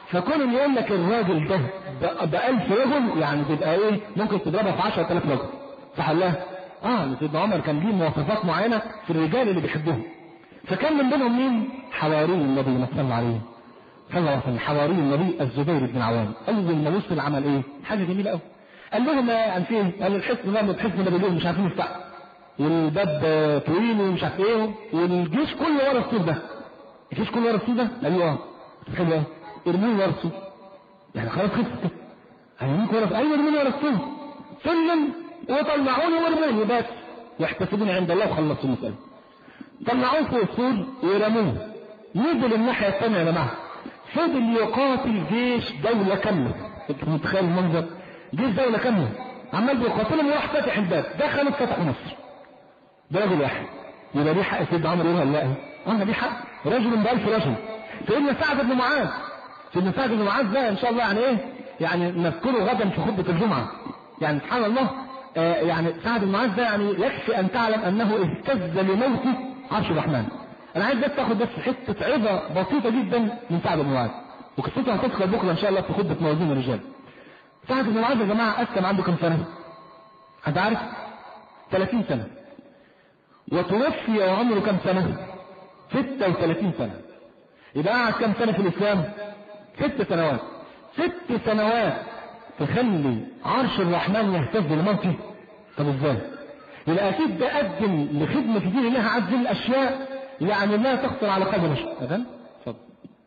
فكون ان يقول لك الراجل ده بألف رجل يعني بيبقى ايه؟ ممكن تضربها في عشرة آلاف رجل. صح ولا لا؟ اه سيدنا عمر كان ليه مواصفات معينه في الرجال اللي بيحبوهم. فكان من بينهم مين؟ حواري النبي ما صلى الله عليه صلى الله عليه وسلم. حواري النبي الزبير بن عوام. اول ما وصل عمل ايه؟ حاجه جميله قوي. قال لهم عن فين؟ قال الحصن ده الحصن ده بيقولوا مش عارفين يفتحوا. والباب طويل ومش عارف ايه، والجيش كله ورا السور ده. الجيش كله ورا السور ده؟ ايوه حلو قوي. ارموه ورا السور. يعني خلاص خلصت. هيرموك ورا ايوه ارموني ورا السور. سلم وطلعوني وارموني بس. يحتسبون عند الله وخلصوا المسألة. طلعوه فوق السور ورموه. نزل الناحية الثانية يا جماعة. فضل يقاتل جيش دولة كاملة. انت متخيل المنظر؟ جيش دولة كاملة عمال بيقاتلهم وراح فاتح الباب. دخلوا فتحوا مصر. ده رجل واحد. يبقى ليه حق سيدنا عمر يقول لا؟ اه ليه حق. رجل بألف رجل. سيدنا سعد بن معاذ. سيدنا سعد بن معاذ ده ان شاء الله يعني ايه؟ يعني نذكره غدا في خطبة الجمعة. يعني سبحان الله آه يعني سعد بن معاذ ده يعني يكفي ان تعلم انه اهتز لموته عرش الرحمن. انا عايز بس تاخد بس حته عظه بسيطه جدا من سعد بن معاذ، وقصته هتذكر بكره ان شاء الله في خطبه موازين الرجال. سعد بن معاذ يا جماعه اسلم عنده كم سنه؟ حد عارف؟ ثلاثين سنه. وتوفي وعمره كم سنه؟ ستة وثلاثين سنه. يبقى قعد كم سنه في الاسلام؟ ست سنوات. ست سنوات تخلي عرش الرحمن يهتز لموته. طب ازاي؟ يبقى اكيد ده قدم لخدمه دين الله عز وجل اشياء يعني لا تخطر على قلب بشر. اذن اتفضل.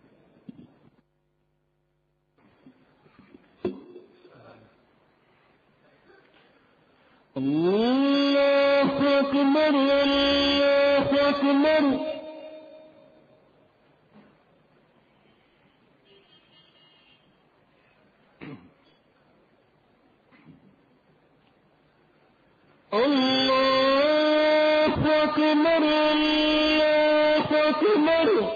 الله اكبر الله اكبر. الله أكبر الله أكبر.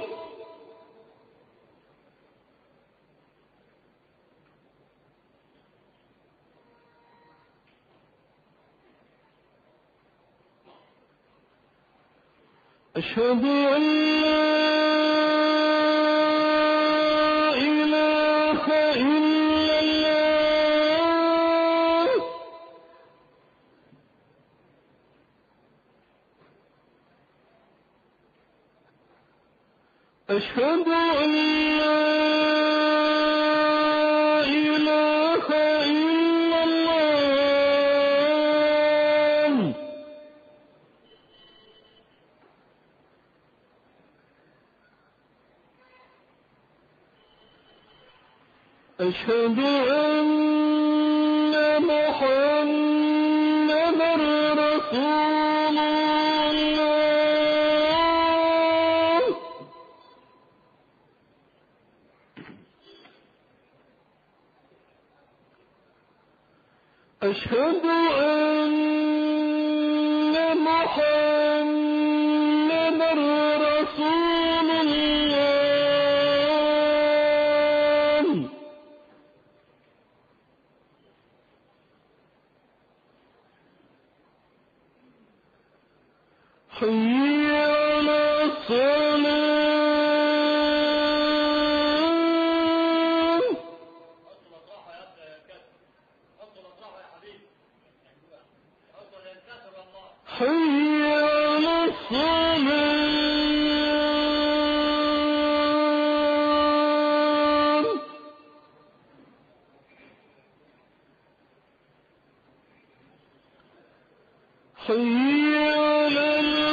أشهد أن لا إله إلا الله. أشهد أن لا إله إلا الله. أشهد أن محمدا رسول الله. أشهد أن محمدا رسول الله. حي على الصلاة. حي على الصلاة. حي على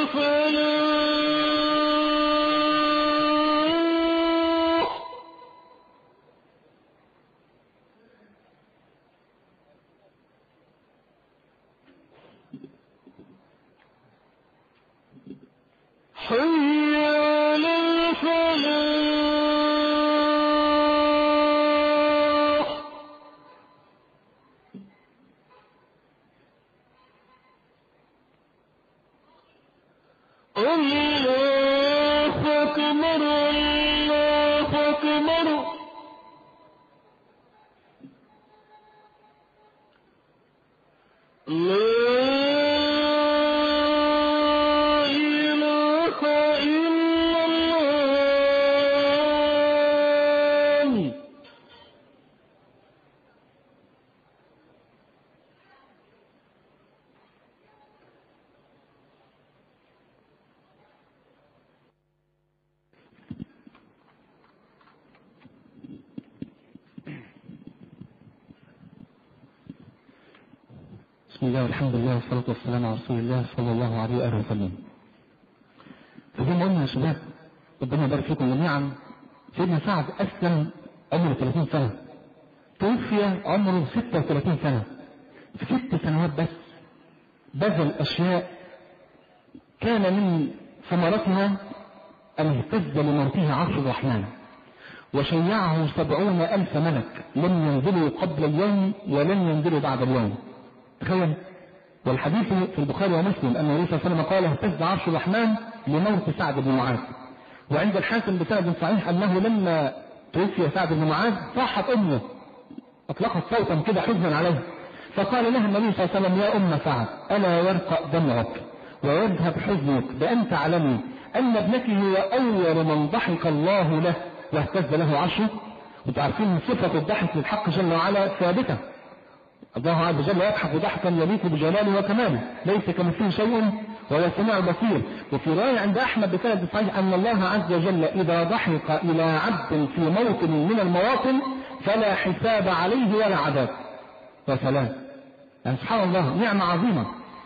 الفلاح. حي على الفلاح. الله أكبر الله أكبر. لا إله إلا الله. بسم الله والحمد لله والصلاة والسلام على رسول الله صلى الله عليه وآله وسلم. فزي ما قلنا يا شباب ربنا يبارك فيكم جميعا، سيدنا سعد أسلم عمره ثلاثين سنة، توفي عمره ستة وثلاثين سنة. في ست سنوات بس بذل أشياء كان من ثمرتها أن اهتز لموته عرش الرحمن، وشيعه سبعون ألف ملك لم ينزلوا قبل اليوم ولن ينزلوا بعد اليوم. تخيل. والحديث في البخاري ومسلم أن النبي صلى الله عليه وسلم قال اهتز عرش الرحمن لموت سعد بن معاذ. وعند الحاكم بسند صحيح أنه لما توفي سعد بن معاذ صاحت أمه، أطلقت صوتا كده حزنا عليه، فقال لها النبي صلى الله عليه وسلم يا أم سعد ألا يرقى دمعك ويذهب حزنك بأن تعلمي أن ابنك هو أول من ضحك الله له واهتز له عرشه. وتعرفين صفة الضحك للحق جل وعلا ثابتة، الله عز وجل يضحك ضحكا يليق بجلاله وكماله، ليس كمثله شيء وهو السميع البصير. وفي رواية عند أحمد بسند صحيح أن الله عز وجل إذا ضحك إلى عبد في موطن من المواطن فلا حساب عليه ولا عذاب. وسلام. يعني سبحان الله نعمة عظيمة.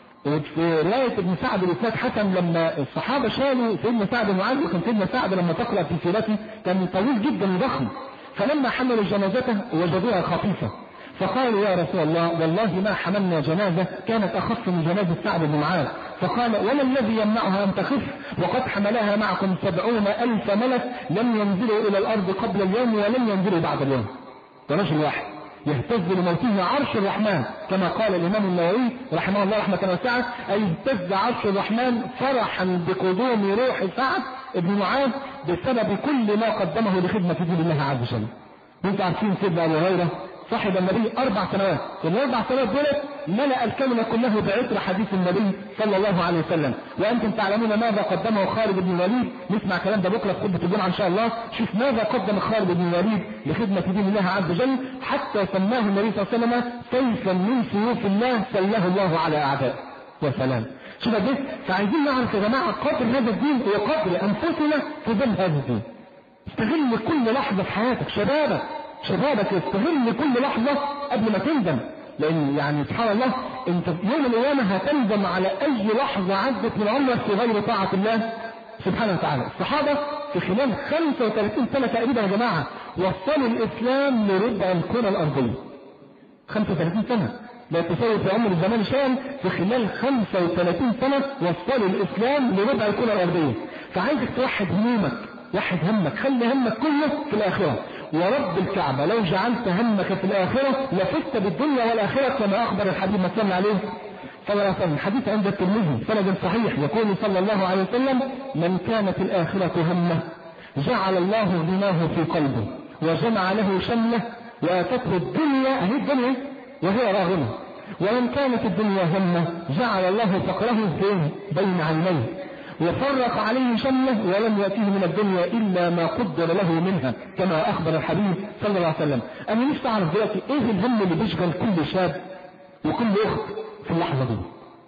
وفي رواية ابن سعد الإسناد حسن لما الصحابة شالوا سيدنا سعد بن معاذ، وكان سيدنا سعد لما تقرأ في سيرته كان طويل جدا وضخم، فلما حملوا جنازته وجدوها خفيفة فقالوا يا رسول الله والله ما حملنا جنازة كانت أخف من جنازة سعد بن معاذ. فقال وما الذي يمنعها أن تخف وقد حملها معكم سبعون ألف ملك لم ينزلوا إلى الأرض قبل اليوم ولم ينزلوا بعد اليوم. ورجل واحد يهتز لموته عرش الرحمن كما قال الإمام النووي رحمه الله رحمة واسعة، أي اهتز عرش الرحمن فرحا بقدوم روح سعد بن معاذ بسبب كل ما قدمه لخدمة دين الله عز وجل. وانتم عارفين سيدنا أبو هريرة صاحب النبي أربع سنوات، والأربع سنوات دولت ملأ الكلمة كله بعطر حديث النبي صلى الله عليه وسلم. وأنتم تعلمون ماذا قدمه خالد بن الوليد، نسمع كلام ده بكرة في خطبة الجمعة إن شاء الله. شوف ماذا قدم خالد بن الوليد لخدمة دين الله عز وجل حتى سماه النبي صلى الله عليه وسلم سيفا من سيوف الله سله الله على أعدائه. وسلام. شوف ده، فعايزين نعرف يا جماعة قدر هذا الدين وقدر أنفسنا في ظل هذا الدين. استغل كل لحظة في حياتك، شبابك شبابك استغل كل لحظة قبل ما تندم، لأن يعني سبحان الله انت في يوم القيامة هتندم على أي لحظة عدت من عمرك في غير طاعة الله سبحانه وتعالى. الصحابة في خلال خمسة وثلاثين سنة تقريبا يا جماعة وصلوا الإسلام لربع الكرة الأرضية. خمسة وثلاثين سنة لا تساوي في عمر الزمان شيئا، في خلال خمسة وثلاثين سنة وصلوا الإسلام لربع الكرة الأرضية. فعايزك توحد همومك، وحد همك، خلي همك كله في الآخرة. ورب الكعبة لو جعلت همك في الآخرة لفزت بالدنيا والآخرة كما أخبر الحبيب صلى عليه صلى الله عليه وسلم. حديث عند الترمذي سند صحيح يقول صلى الله عليه وسلم من كانت الآخرة همه جعل الله غناه في قلبه وجمع له شمله وآتته الدنيا أهي الدنيا وهي راغمة، ومن كانت الدنيا همه جعل الله فقره فين بين عينيه وفرق عليه شمله ولم يأتيه من الدنيا إلا ما قدر له منها كما أخبر الحبيب صلى الله عليه وسلم. أنا نفسي أعرف دلوقتي إيه الهم اللي بيشغل كل شاب وكل أخت في اللحظة دي.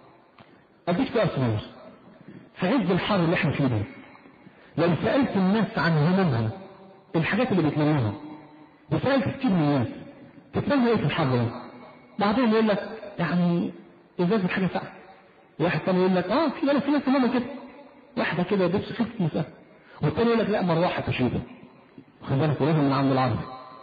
أديك بقى صغير في عز الحر اللي احنا فيه ده، لو سألت الناس عن همومها الحاجات اللي بيتمنوها وسألت كتير من الناس تتمنى ايه في الحر ده، بعدين يقول لك يعني ازازة حاجة ساقعة، واحد تاني يقول لك اه في في ناس همومها كده واحدة كده يدبس خفة مساء، والتاني يقول لك لا مروحة تشيبة خد بالك ولازم من عند العرض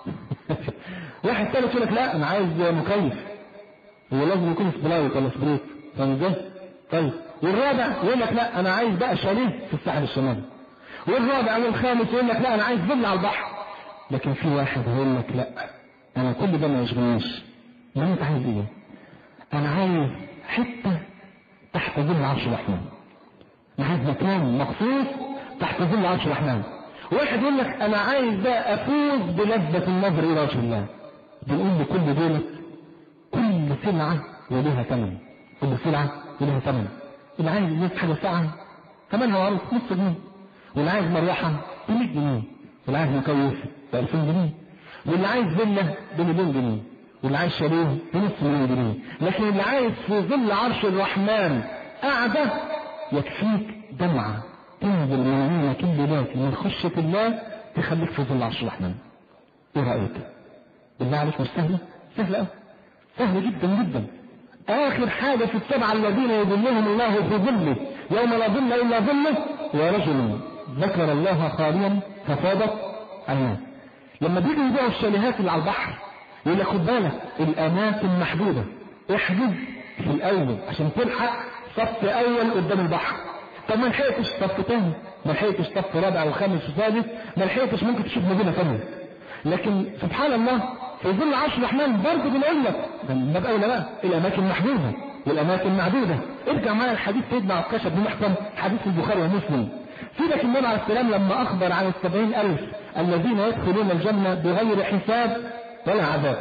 واحد تالت يقول لك لا انا عايز مكيف ولازم يكون سبلايت ولا سبريت، فاهم ازاي؟ طيب والرابع يقول لك لا انا عايز بقى شاليه في الساحل الشمالي، والرابع والخامس يقول لك لا انا عايز فيلا على البحر. لكن في واحد يقول لك لا انا كل ده ما يشغلنيش، ما انت عايز ايه؟ انا عايز حته تحت ظل عرش الرحمن، انا عايز مكان مخصوص تحت ظل عرش الرحمن. واحد يقول لك انا عايز بقى افوز بلذة النظر الى وجه الله. بنقول لكل دول كل سلعة وليها ثمن، كل سلعة وليها ثمن. اللي عايز يجيب حاجة ساعة ثمنها معروف نص جنيه، واللي عايز مروحة ب مية جنيه، واللي عايز مكيف ب ألفين جنيه، واللي عايز فيلا بمليون جنيه، واللي عايز شاليه بنص مليون جنيه. لكن اللي عايز في ظل عرش الرحمن قاعدة يكفيك دمعة تنزل من عينك الليلات من خشية الله تخليك في ظل عرش الرحمن. ايه رأيك؟ بالله عليك مش سهلة؟ سهلة قوي، سهلة جدا جدا. آخر حاجة في السبعة الذين يظلهم الله في ظله يوم لا ظل إلا ظله، ورجل ذكر الله خاليا ففاضت عيناه. لما بيجوا يبيعوا الشاليهات اللي على البحر يقول لك خد بالك الأماكن محدودة، احجز في الأول عشان تلحق صف أول قدام البحر. طب ما لحقتش صف تاني، ما لحقتش صف رابع وخامس وسادس، ما لحقتش ممكن تشوف مدينة ثانية. لكن سبحان الله في ظل عرش الرحمن برضه بنقول لك ده بقى ولا بقى الأماكن محدودة والأماكن معدودة. ارجع معايا الحديث سيدنا عكاشة بن محصن حديث البخاري ومسلم. سيدك النبي عليه السلام لما أخبر عن السبعين ألف الذين يدخلون الجنة بغير حساب ولا عذاب،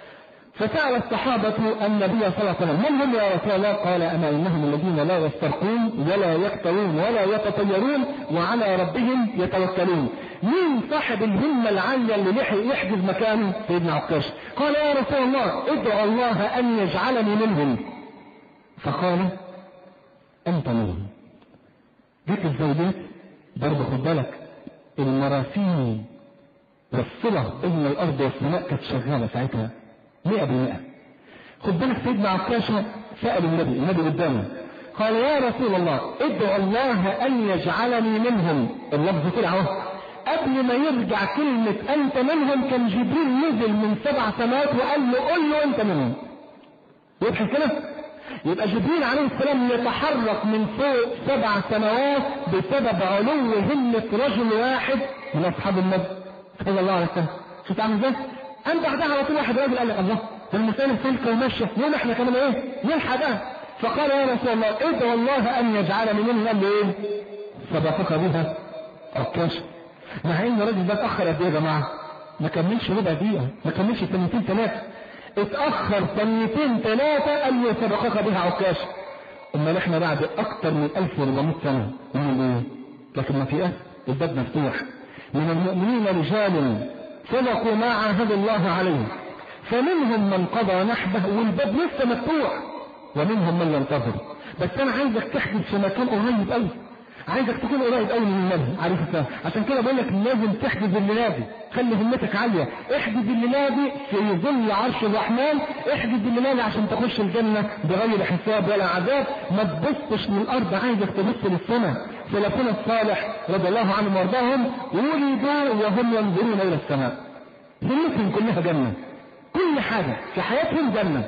فسأل الصحابة النبي صلى الله عليه وسلم من هم يا رسول الله؟ قال أما إنهم الذين لا يسترقون ولا يكتوون ولا يتطيرون وعلى ربهم يتوكلون. مين صاحب الهمة العالية اللي لحق يحجز مكانه؟ سيدنا عكاشة. قال يا رسول الله ادعو الله أن يجعلني منهم. فقال أنت منهم. جيت الزوجات برضه خد بالك المراسيم والصلة بين الأرض والسماء كانت شغالة ساعتها مئة بالمئة. خد بالك سيدنا عكاشة سأل النبي النبي قدامه قال يا رسول الله ادعو الله أن يجعلني منهم. اللفظ طلع اهو قبل ما يرجع كلمة أنت منهم كان جبريل نزل من سبع سماوات وقال له قل له أنت منهم. يبقى كده يبقى جبريل عليه السلام يتحرك من فوق سبع سماوات بسبب علو همة رجل واحد من أصحاب النبي صلى الله عليه وسلم. شفت عامل ازاي؟ أنت بعدها على طول واحد راجل قال لك الله ده المسألة سلكة وماشية يوم احنا كمان ايه نلحق ده. فقال يا رسول الله ادعو الله أن يجعلني منهم. قال له ايه؟ سبقك بها عكاشة. مع ان الراجل ده اتأخر قد ايه يا جماعة؟ ما كملش ربع دقيقة، ما كملش ثانيتين ثلاثة، اتأخر ثانيتين ثلاثة قال له سبقك بها عكاشة. امال احنا بعد اكتر من ألف وأربعمائة سنة نعمل ايه؟ لكن ما في أسف الباب مفتوح. من المؤمنين رجال صدقوا ما عاهدوا الله عليه فمنهم من قضى نحبه والباب لسه مفتوح ومنهم من ينتظر. بس انا عايزك تحدث في مكان قريب قوي، عايزك تكون قريب قوي من النبي عارف ازاي. عشان كده بقول لك لازم تحجز الليله دي، خلي همتك عاليه، احجز الليله دي في ظل عرش الرحمن، احجز الليله دي عشان تخش الجنه بغير حساب ولا عذاب. ما تبصش من الارض، عايزك تبص للسماء. سلفنا الصالح رضي الله عنهم وارضاهم ولدوا وهم ينظرون الى السماء، همتهم كلها جنه، كل حاجه في حياتهم جنه.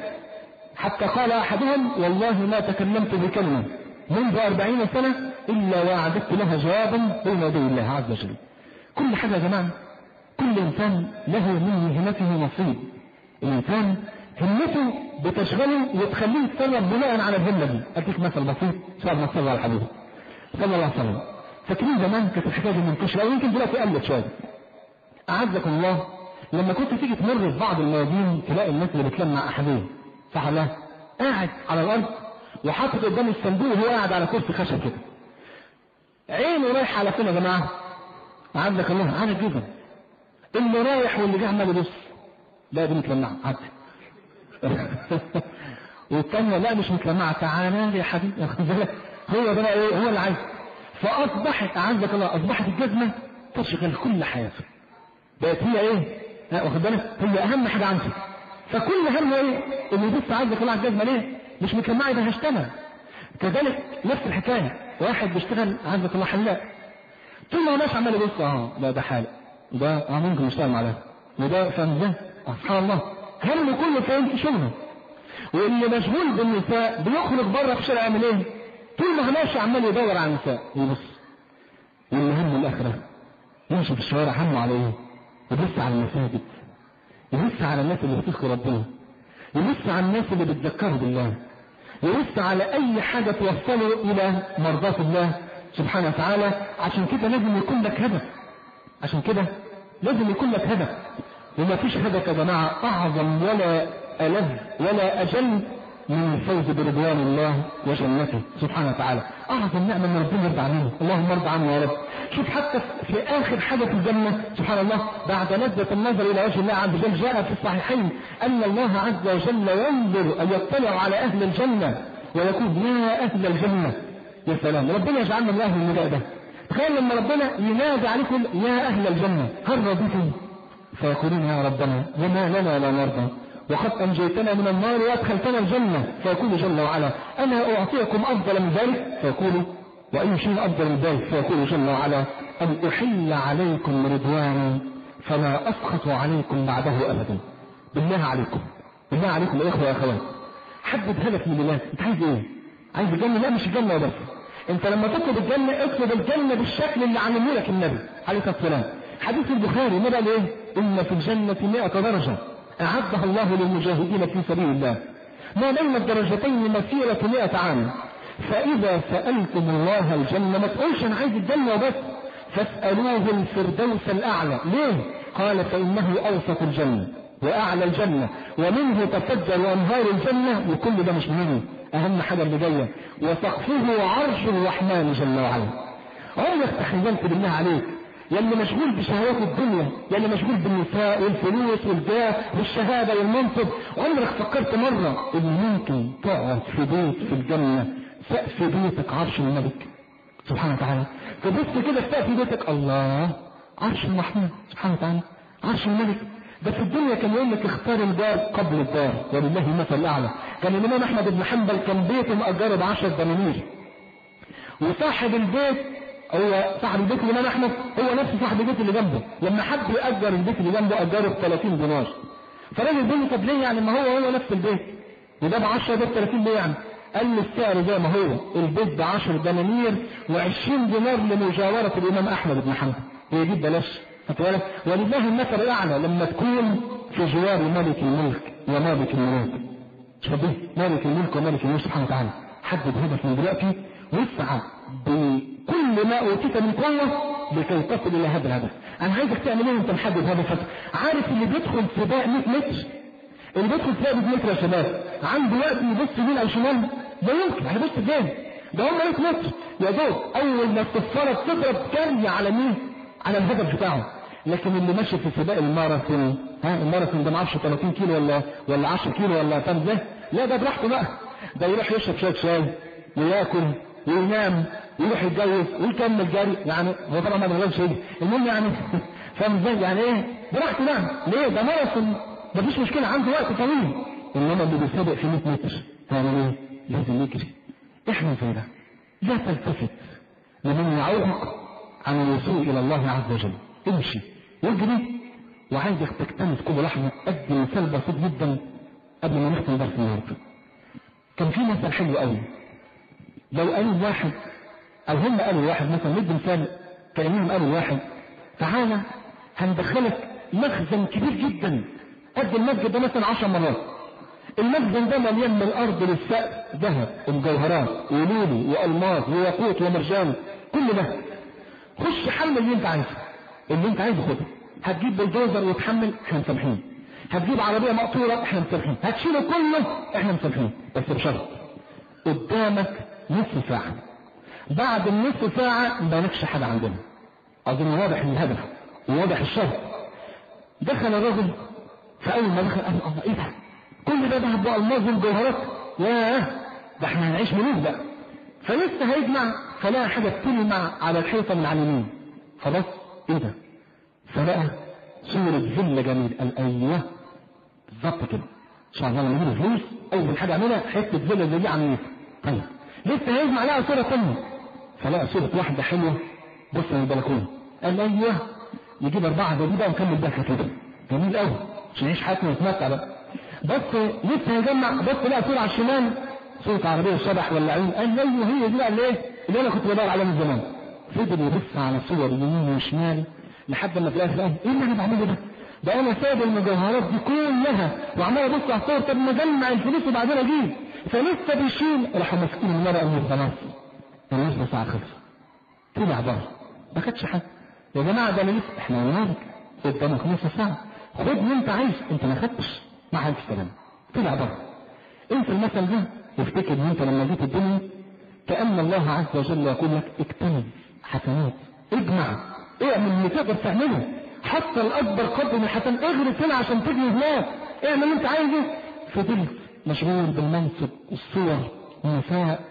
حتى قال احدهم والله ما تكلمت بكلمه منذ أربعين سنة إلا وأعددت لها جوابا بين يدي الله عز وجل. كل حاجة يا جماعة، كل إنسان له من مهنته نصيب. الإنسان همته بتشغله وتخليه يتصرف بناء على الهمة دي. أديك مثل بسيط صار ما صلى على الحبيب صلى الله عليه وسلم. فاكرين زمان كانت الحكاية دي منتشرة ويمكن دلوقتي قلت شوية. أعزكم الله لما كنت تيجي تمر في بعض الميادين تلاقي الناس اللي بتلمع أحدين صح ولا قاعد على الأرض وحاطط قدام الصندوق وهو قاعد على كرسي خشب كده، عينه رايح على فين يا جماعه؟ عندك الله عارف جدا اللي رايح واللي جاي عمال يبص لا دي متلمعه عدي والثانيه لا مش متلمعه تعالى يا حبيبي واخد بالك هو ده ايه هو اللي عايز. فاصبحت عندك الله اصبحت الجزمه تشغل كل حياته، بقت هي ايه واخد بالك هي اهم حاجه عنده. فكل همه ايه اللي يبص عندك الله على الجزمه ليه مش متلمعه يبقى هشتغل. كذلك نفس الحكايه واحد بيشتغل عندك الله حلاق طول ما هو ماشي عمال يبص اه لا ده حالق ده اه ممكن يشتغل مع ده وده فاهم ده سبحان الله همه كله فين في شغله. واللي مشغول بالنساء بيخرج بره في الشارع يعمل ايه؟ طول ما هو ماشي عمال يدور على النساء يبص. واللي همه الاخره يمشي في الشوارع همه على ايه؟ يبص على المساجد، يبص على الناس اللي بتذكر ربنا، يبص على الناس اللي بتذكروا بالله، يبص على اي حاجة توصله الى مرضاة الله سبحانه وتعالى. عشان كده لازم يكون لك هدف، عشان كده لازم يكون لك هدف. وما فيش هدف يا جماعة اعظم ولا ألذ ولا اجل من الفوز برضوان الله وجنته سبحانه وتعالى. اعظم نعمة من ربنا يرضى علينا، اللهم ارضى عنا يا رب. شوف حتى في اخر حاجة في الجنة سبحان الله بعد لذة النظر الى وجه الله عز وجل جاء في الصحيحين ان الله عز وجل ينظر ان يطلع على اهل الجنة ويقول يا اهل الجنة. يا سلام ربنا يجعلنا من اهل النداء ده. تخيل لما ربنا ينادي عليكم يا اهل الجنة هل رضيتم؟ فيقولون يا ربنا وما لنا لا نرضى وقد أنجيتنا من النار وأدخلتنا الجنة، فيقول جل وعلا أنا أعطيكم أفضل من ذلك، فيقول وأي شيء أفضل من ذلك، فيقول جل وعلا أن أحل عليكم رضواني فلا أسخط عليكم بعده أبدا. بالله عليكم بالله عليكم يا إخوة يا أخوات، حدد هدف من الله. أنت عايز إيه؟ عايز الجنة؟ لا مش الجنة بس، أنت لما تطلب الجنة اطلب الجنة بالشكل اللي علمه لك النبي عليه الصلاة والسلام. حديث البخاري النبي قال إيه؟ إن في الجنة مئة درجة أعدها الله للمجاهدين في سبيل الله، ما بين الدرجتين مسيرة مئة عام، فإذا سألتم الله الجنة ما تقولش أنا عايز الجنة وبس، فاسألوه الفردوس الأعلى. ليه؟ قال فإنه أوسط الجنة وأعلى الجنة ومنه تفجر أنهار الجنة، وكل ده مش مهم، أهم حاجة اللي جاية وسقفه عرش الرحمن جل وعلا. عمرك تخيلت بالله عليك يا اللي مشغول بشهوات الدنيا، يا اللي مشغول بالنساء والفلوس والجاه والشهادة والمنصب، عمرك فكرت مرة إن ممكن تقعد في بيت في الجنة سقف بيتك عرش الملك سبحانه وتعالى؟ تبص كده في سقف بيتك الله عرش الرحمن سبحانه وتعالى، عرش الملك. ده في الدنيا كان يقول لك اختار الدار قبل الدار، ولله المثل الأعلى. كان الإمام أحمد بن حنبل كان بيته مأجره بعشر دنانير، وصاحب البيت هو صاحب البيت الإمام أحمد هو نفس صاحب البيت اللي جنبه، لما حب يأجر البيت اللي جنبه أجره ب ثلاثين دينار. فالراجل بيقول له طب ليه يعني ما هو هو نفس البيت وده ب عشرة ده ب ثلاثين ليه يعني؟ قال له السعر زي ما هو، البيت ب عشر دنانير وعشرين دينار لمجاورة الإمام أحمد بن حنبل، هي دي ببلاش. ولله المثل الأعلى لما تكون في جوار ملك الملك ومالك الملوك. شبه مالك الملك ومالك الملوك سبحانه وتعالى. حدد هدف من دلوقتي واسعى بكل ما أوتيت من قوة لكي تصل إلى هذا الهدف. أنا عايزك تعمل إيه وأنت محدد هدفك؟ عارف اللي بيدخل سباق مئة متر، اللي بيدخل سباق مئة متر يا شباب عنده وقت يبص يمين أو شمال؟ ده يمكن هيبص فين؟ ده هم مئة متر يا دوب أول ما الصفارة تضرب كري على مين؟ على الهدف بتاعه. لكن اللي ماشي في سباق الماراثون، ها الماراثون ده ما اعرفش ثلاثين كيلو ولا ولا عشرة كيلو ولا كام ده، لا ده براحته بقى، ده يروح يشرب شويه شاي وياكل وينام ويروح يتجوز ويكمل جري، يعني هو طبعا ما بيغلبش شيء، المهم يعني فاهم ازاي؟ يعني ايه؟ براحته بقى، ليه؟ ده ماراثون مفيش مشكله، عنده وقت طويل. انما اللي بيسابق في مئة متر هيعمل ايه؟ لازم يجري. احنا زي ده، لا تلتفت لمن يعوقك عن الوصول الى الله عز وجل، امشي واجري. وعايزك تكتنز كل لحظه. ادي مثال بسيط جدا قبل ما نختم درس النهارده. كان في مثل حلو قوي، لو قالوا واحد او هم قالوا واحد مثلا، ندي مثال كانهم قالوا واحد تعالى هندخلك مخزن كبير جدا قد المسجد ده مثلا عشر مرات، المخزن ده مليان من الارض للسقف ذهب ومجوهرات ولولي والماس وياقوت ومرجان، كل ده خش حمل اللي انت عايزه، اللي انت عايزه خده. هتجيب بلدوزر وتحمل، احنا مسامحين. هتجيب عربيه مقطوره، احنا مسامحين. هتشيله كله، احنا مسامحين، بس بشرط قدامك نصف ساعه. بعد النصف ساعه ما لكش حاجه عندنا. اظن واضح الهدف وواضح الشرط. دخل الرجل، فاول ما دخل قال الله ايه ده؟ كل ده ذهب والماس والجوهرات، ياه ده احنا هنعيش ملوك بقى. فلسه هيجمع فلقى حاجه بتلمع على الحيطه من على اليمين، خلاص ايه ده؟ فلقى صورة فيلا جميل. قال ايوه بالظبط كده، ان شاء الله لما يجيب فلوس اول حاجه اعملها حته فيلا زي دي عاملين. طيب لسه هيجمع لقى صوره ثانيه، فلقى صوره واحده حلوه بص من البلكونه. قال ايوه يجيب اربعه زي دي بقى ونكمل بقى كده، جميل قوي عشان نعيش حياتنا ونتمتع بقى. بس لسه هيجمع، بص لقى صوره على الشمال، صوره عربيه شبح ولا عين. قال ايوه هي دي بقى اللي ايه اللي انا كنت بدور عليها من زمان. فضل يبص على صور يمين وشمال لحد ما في الاخر قال ايه اللي انا بعمله ده؟ ده انا سايب المجوهرات دي كلها وعمال ابص على الصور، طب ما اجمع الفلوس وبعدين اجيب. فلسه بيشيل راحوا ماسكين المرأة من خلاص النص ساعة خلص، طلع بره ما خدش حاجة. يا جماعة ده لسه احنا ونالك قدامك نص ساعة، خد اللي انت عايز، انت ما خدتش مع الف سلامة، طلع بره. انت المثل ده افتكر ان انت لما جيت الدنيا كأن الله عز وجل يقول لك اكتنز حسنات، اجمع، اعمل اللي تقدر تعمله، حتى الاكبر قدر من الحسن، اغرس هنا عشان تجني هناك، اعمل اللي انت عايزه. فضلت مشغول بالمنصب والصور والنساء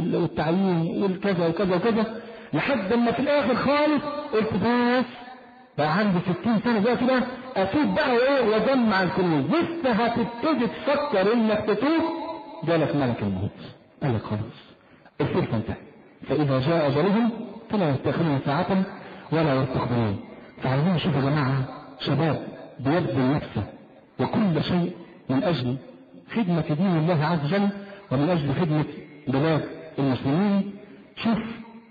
والتعليم والكذا وكذا وكذا لحد ما في الاخر خالص قلت بس بقى عندي ستين سنة بقى كده اتوب بقى وايه واجمع الكنوز، لسه هتبتدي تفكر انك تتوب جالك ملك الموت قال لك خلاص الفرصة انتهت، فاذا جاء اجلهم فلا يستأخرون ساعة ولا يستقدمون. فعايزين نشوف يا جماعة شباب بيبذل نفسه وكل شيء من اجل خدمة دين الله عز وجل ومن اجل خدمة بلاد المسلمين. شوف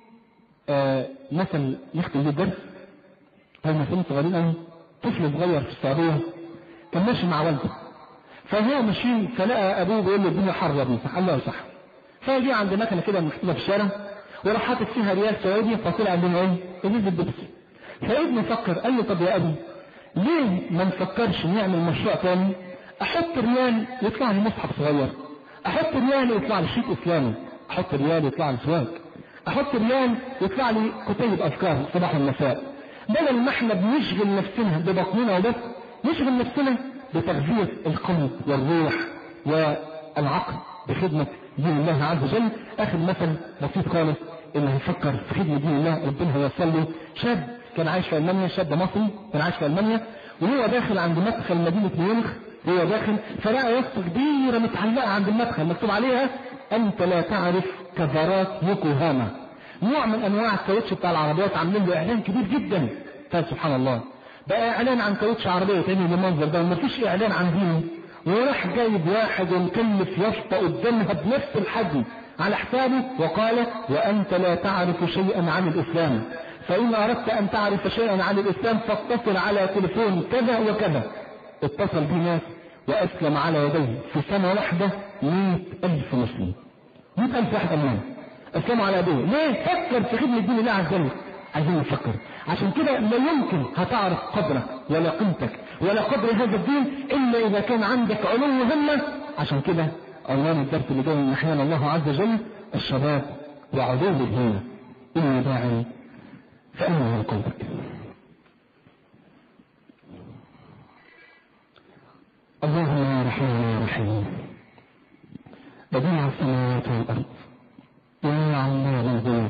آه مثل يختم بيه الدرس، هو مثل صغيرين قوي، طفل صغير في السعودية كان ماشي مع والده، فهو ماشيين فلقى ابوه بيقول له الدنيا حر يا ابني، صح الله صح، فجي عند مكنه كده مكتوبه في الشارع وراح حاطط فيها ريال سعودي، فطلع عندنا ايه؟ ازازه بيبسي. فابنه فكر قال له طب يا ابي ليه ما نفكرش نعمل مشروع تاني؟ احط ريال يطلع لي مصحف صغير، احط ريال يطلع لي شيك اسلامي، احط ريال يطلع لي سواق، احط ريال يطلع لي كتيب افكار صباح المساء. بدل ما احنا بنشغل نفسنا ببطننا وبس، نشغل نفسنا بتغذية القلب والروح والعقل بخدمة دين الله عز وجل. اخر مثل بسيط خالص، اللي هيفكر في خدمة دين الله ربنا هيوصل له. شاب كان عايش في المانيا، شاب مصري كان عايش في المانيا، وهو داخل عند مدخل مدينة ميونخ، هو داخل فلقى يافطة كبيرة متعلقة عند المدخل مكتوب عليها انت لا تعرف كفرات يوكوهاما، نوع من انواع الكاوتش بتاع العربيات، عاملين له اعلان كبير جدا. فسبحان الله بقى اعلان عن كاوتش عربيه تاني بالمنظر ده ومفيش اعلان عن دينه، وراح جايب واحد ومكلف يافطه قدامها بنفس الحجم على حسابه وقال وانت لا تعرف شيئا عن الاسلام، فان اردت ان تعرف شيئا عن الاسلام فاتصل على تليفون كذا وكذا. اتصل بيه ناس واسلم على يديه في سنه واحده مئة الف مسلم، مئة الف واحد امام اسلموا على يديه. ليه؟ فكر في خدمه دين الله عز وجل. عايزين نفكر، عشان كده لا يمكن هتعرف قدرك ولا قيمتك ولا قدر هذا الدين الا اذا كان عندك علو همه. عشان كده عنوان الدرس اللي جاي من احيان الله عز وجل الشباب وعلو الهمه. اني داعي فأنا قلبك. اللهم يا رحمن يا رحيم بديع السماوات والارض، يا علام الغيوب،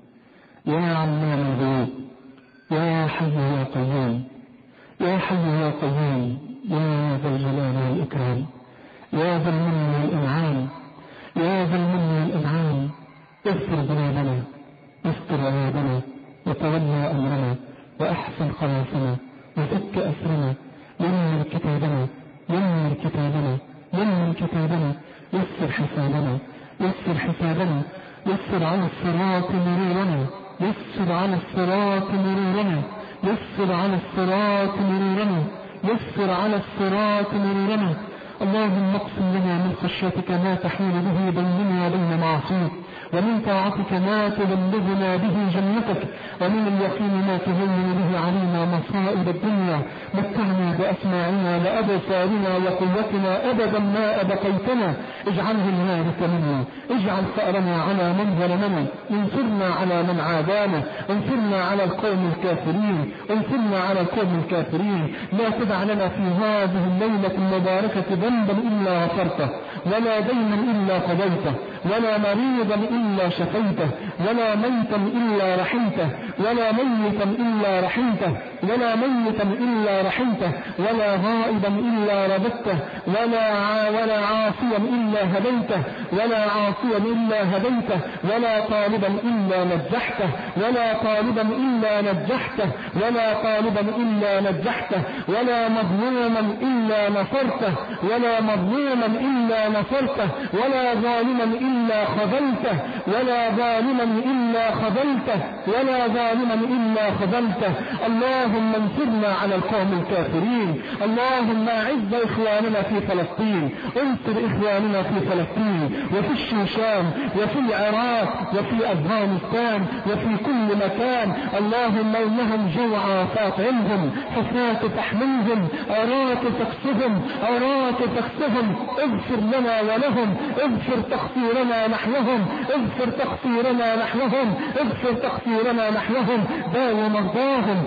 يا علام الغيوب، يا حي يا قيوم، يا حي يا قيوم، يا ذا الجلال والإكرام، يا ذا المن والإنعام، يا ذا المن والإنعام، اغفر ذنوبنا، استر عيوبنا، وتولى أمرنا، وأحسن خلاصنا، وفك أسرنا، يمن كتابنا، يمن كتابنا، يمن كتابنا، يسر حسابنا، يسر حسابنا، يسر على الصراط مرورنا، يسر على الصراط مرورنا، يسر على الصراط مرورنا، يسر على الصراط مرورنا. اللهم اقسم لنا من خشيتك ما تحول به بيننا وبين معصيك، ومن طاعتك ما تبلغنا به جنتك، ومن اليقين ما تهون به علينا مصائب الدنيا. متعنا بأسماعنا وأبصارنا وقوتنا أبدا ما أبقيتنا، اجعله الوارث منا، اجعل ثأرنا على من ظلمنا، انصرنا على من عادانا، انصرنا على القوم الكافرين، انصرنا على القوم الكافرين. لا تدع لنا في هذه الليلة المباركة ذنبا إلا غفرته، ولا دينا إلا قضيته، ولا مريضا إلا شفيته، ولا ميتا إلا رحمته، ولا ميتا إلا رحمته، ولا ميتا إلا رحمته، ولا غائبا إلا رددته، ولا ولا عاصيا إلا هديته، ولا عاصيا إلا هديته، ولا طالبا إلا نجحته، ولا طالبا إلا نجحته، ولا طالبا إلا نجحته، ولا مظلوما إلا نصرته، ولا مظلوما إلا نصرته، ولا ظالما إلا خذلته، ولا ظالما إلا خذلته، ولا ظالما إلا خذلته. اللهم انصرنا على القوم الكافرين، اللهم أعز إخواننا في فلسطين، انصر إخواننا في فلسطين وفي الشيشان وفي العراق وفي أفغانستان وفي كل مكان. اللهم إنهم جوعى فاطعمهم، حفاة تحملهم، عراة تكسهم، عراة تكسهم. اغفر لنا ولهم، اغفر تقصيرنا نحوهم، اغفر تقصيرنا نحوهم، اغفر تقصيرنا نحوهم. داو مرضاهم، داو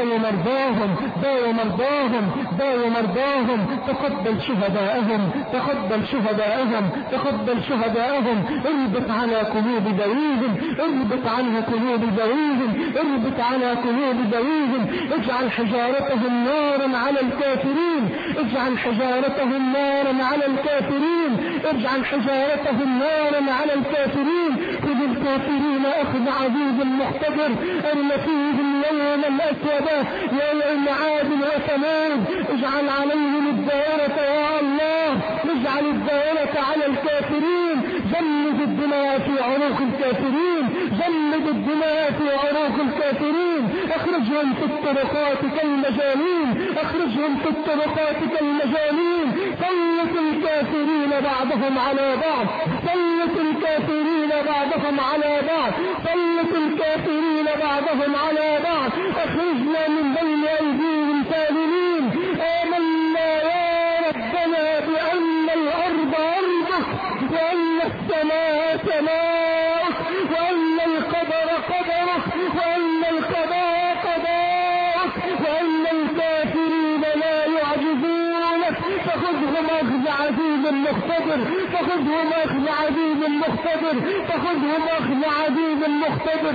داوي مرضاهم داوي مرضاهم داوي مرضاهم تقبل شهداءهم تقبل شهداءهم تقبل شهداءهم اربط على قلوب ذويهم اربط عنها قلوب ذويهم اربط على قلوب ذويهم اجعل حجارتهم نارا على الكافرين اجعل حجارتهم نارا على الكافرين اجعل حجارتهم نارا على الكافرين خذ الكافرين اخذ عزيز مقتدر ارم فيهم يوما اسودا يوم عاد وثمود اجعل عليهم الدائرة يا الله اجعل الدائرة على الكافرين جمد الدماء في عروق الكافرين جمد الدماء في عروق الكافرين اخرجهم في الطرقات كالمجانين اخرجهم في الطرقات كالمجانين سلط الكافرين بعضهم على بعض سلط الكافرين بعضهم على بعض سلط الكافرين بعضهم على بعض اخرجنا من بين ايديهم سالمين آمنا يا ربنا بأن الأرض أرضك وأن السماء سماءك وأن القدر قدرك وأن القضاء قضاءك وأن الكافرين لا يعجزونك فخذهم أخذ عزيز مقتدر فخذهم أخذ عزيز مقتدر فخذهم أخذ عزيز مقتدر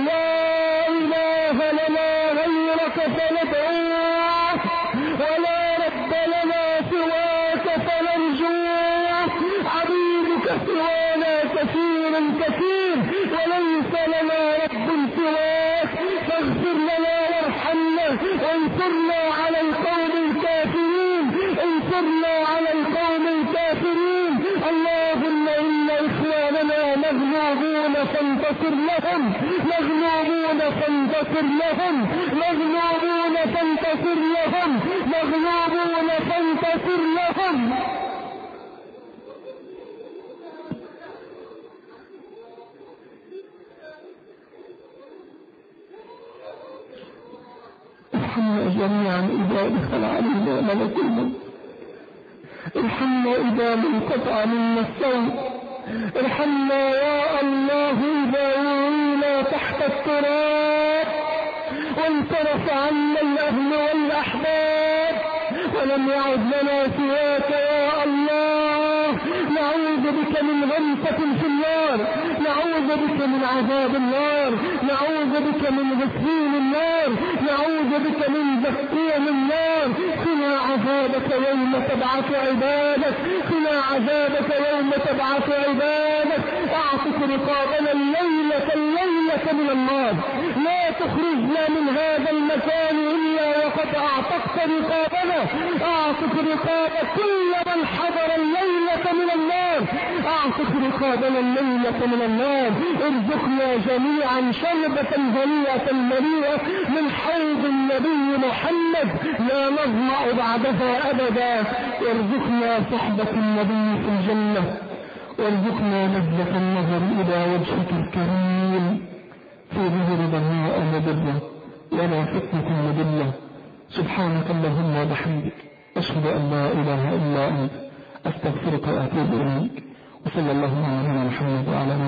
لا إله لنا غيرك فندعوك ولا رب لنا سواك فنرجوك عبيدك سوانا كثير كثير وليس لنا رب سواك فاغفر لنا وارحمنا وانصرنا على القوم الكافرين انصرنا على القوم الكافرين اللهم إن إخواننا مغلوبون فانتصر لهم مغلوبون فانتصر لهم مغلوبون فانتصر لهم مغلوبون فانتصر لهم ارحمنا جميعا إذا دخل علينا ملك الموت ارحمنا إذا انقطع منا الصوت ارحمنا يا الله إذا وعينا تحت التراب وانصرف عنا الأهل والأحباب ولم يعد لنا سواك يا الله نعوذ بك من غمسة في النار نعوذ بك من عذاب النار نعوذ بك من غسلين النار نعوذ بك من زقيم النار قنا عذابك يوم تبعث عبادك قنا عذابك يوم تبعث عبادك اعتق رقابنا الليلة الليلة من النار لا تخرجنا من هذا المكان إلا وقد اعتقت رقابنا اعتق رقاب كل من حضر الليلة من النار اعتق رقابنا الليلة من النار ارزقنا جميعا شربة هنيئة مليئة من حوض النبي محمد لا نظمأ بعدها ابدا وارزقنا صحبة النبي في الجنة وارزقنا لذة النظر الى وجهك الكريم في ظهر ضراء مضرة ولا فتنة مضلة سبحانك اللهم وبحمدك أشهد أن لا إله إلا أنت أستغفرك وأتوب إليك وصلى الله على محمد وعلى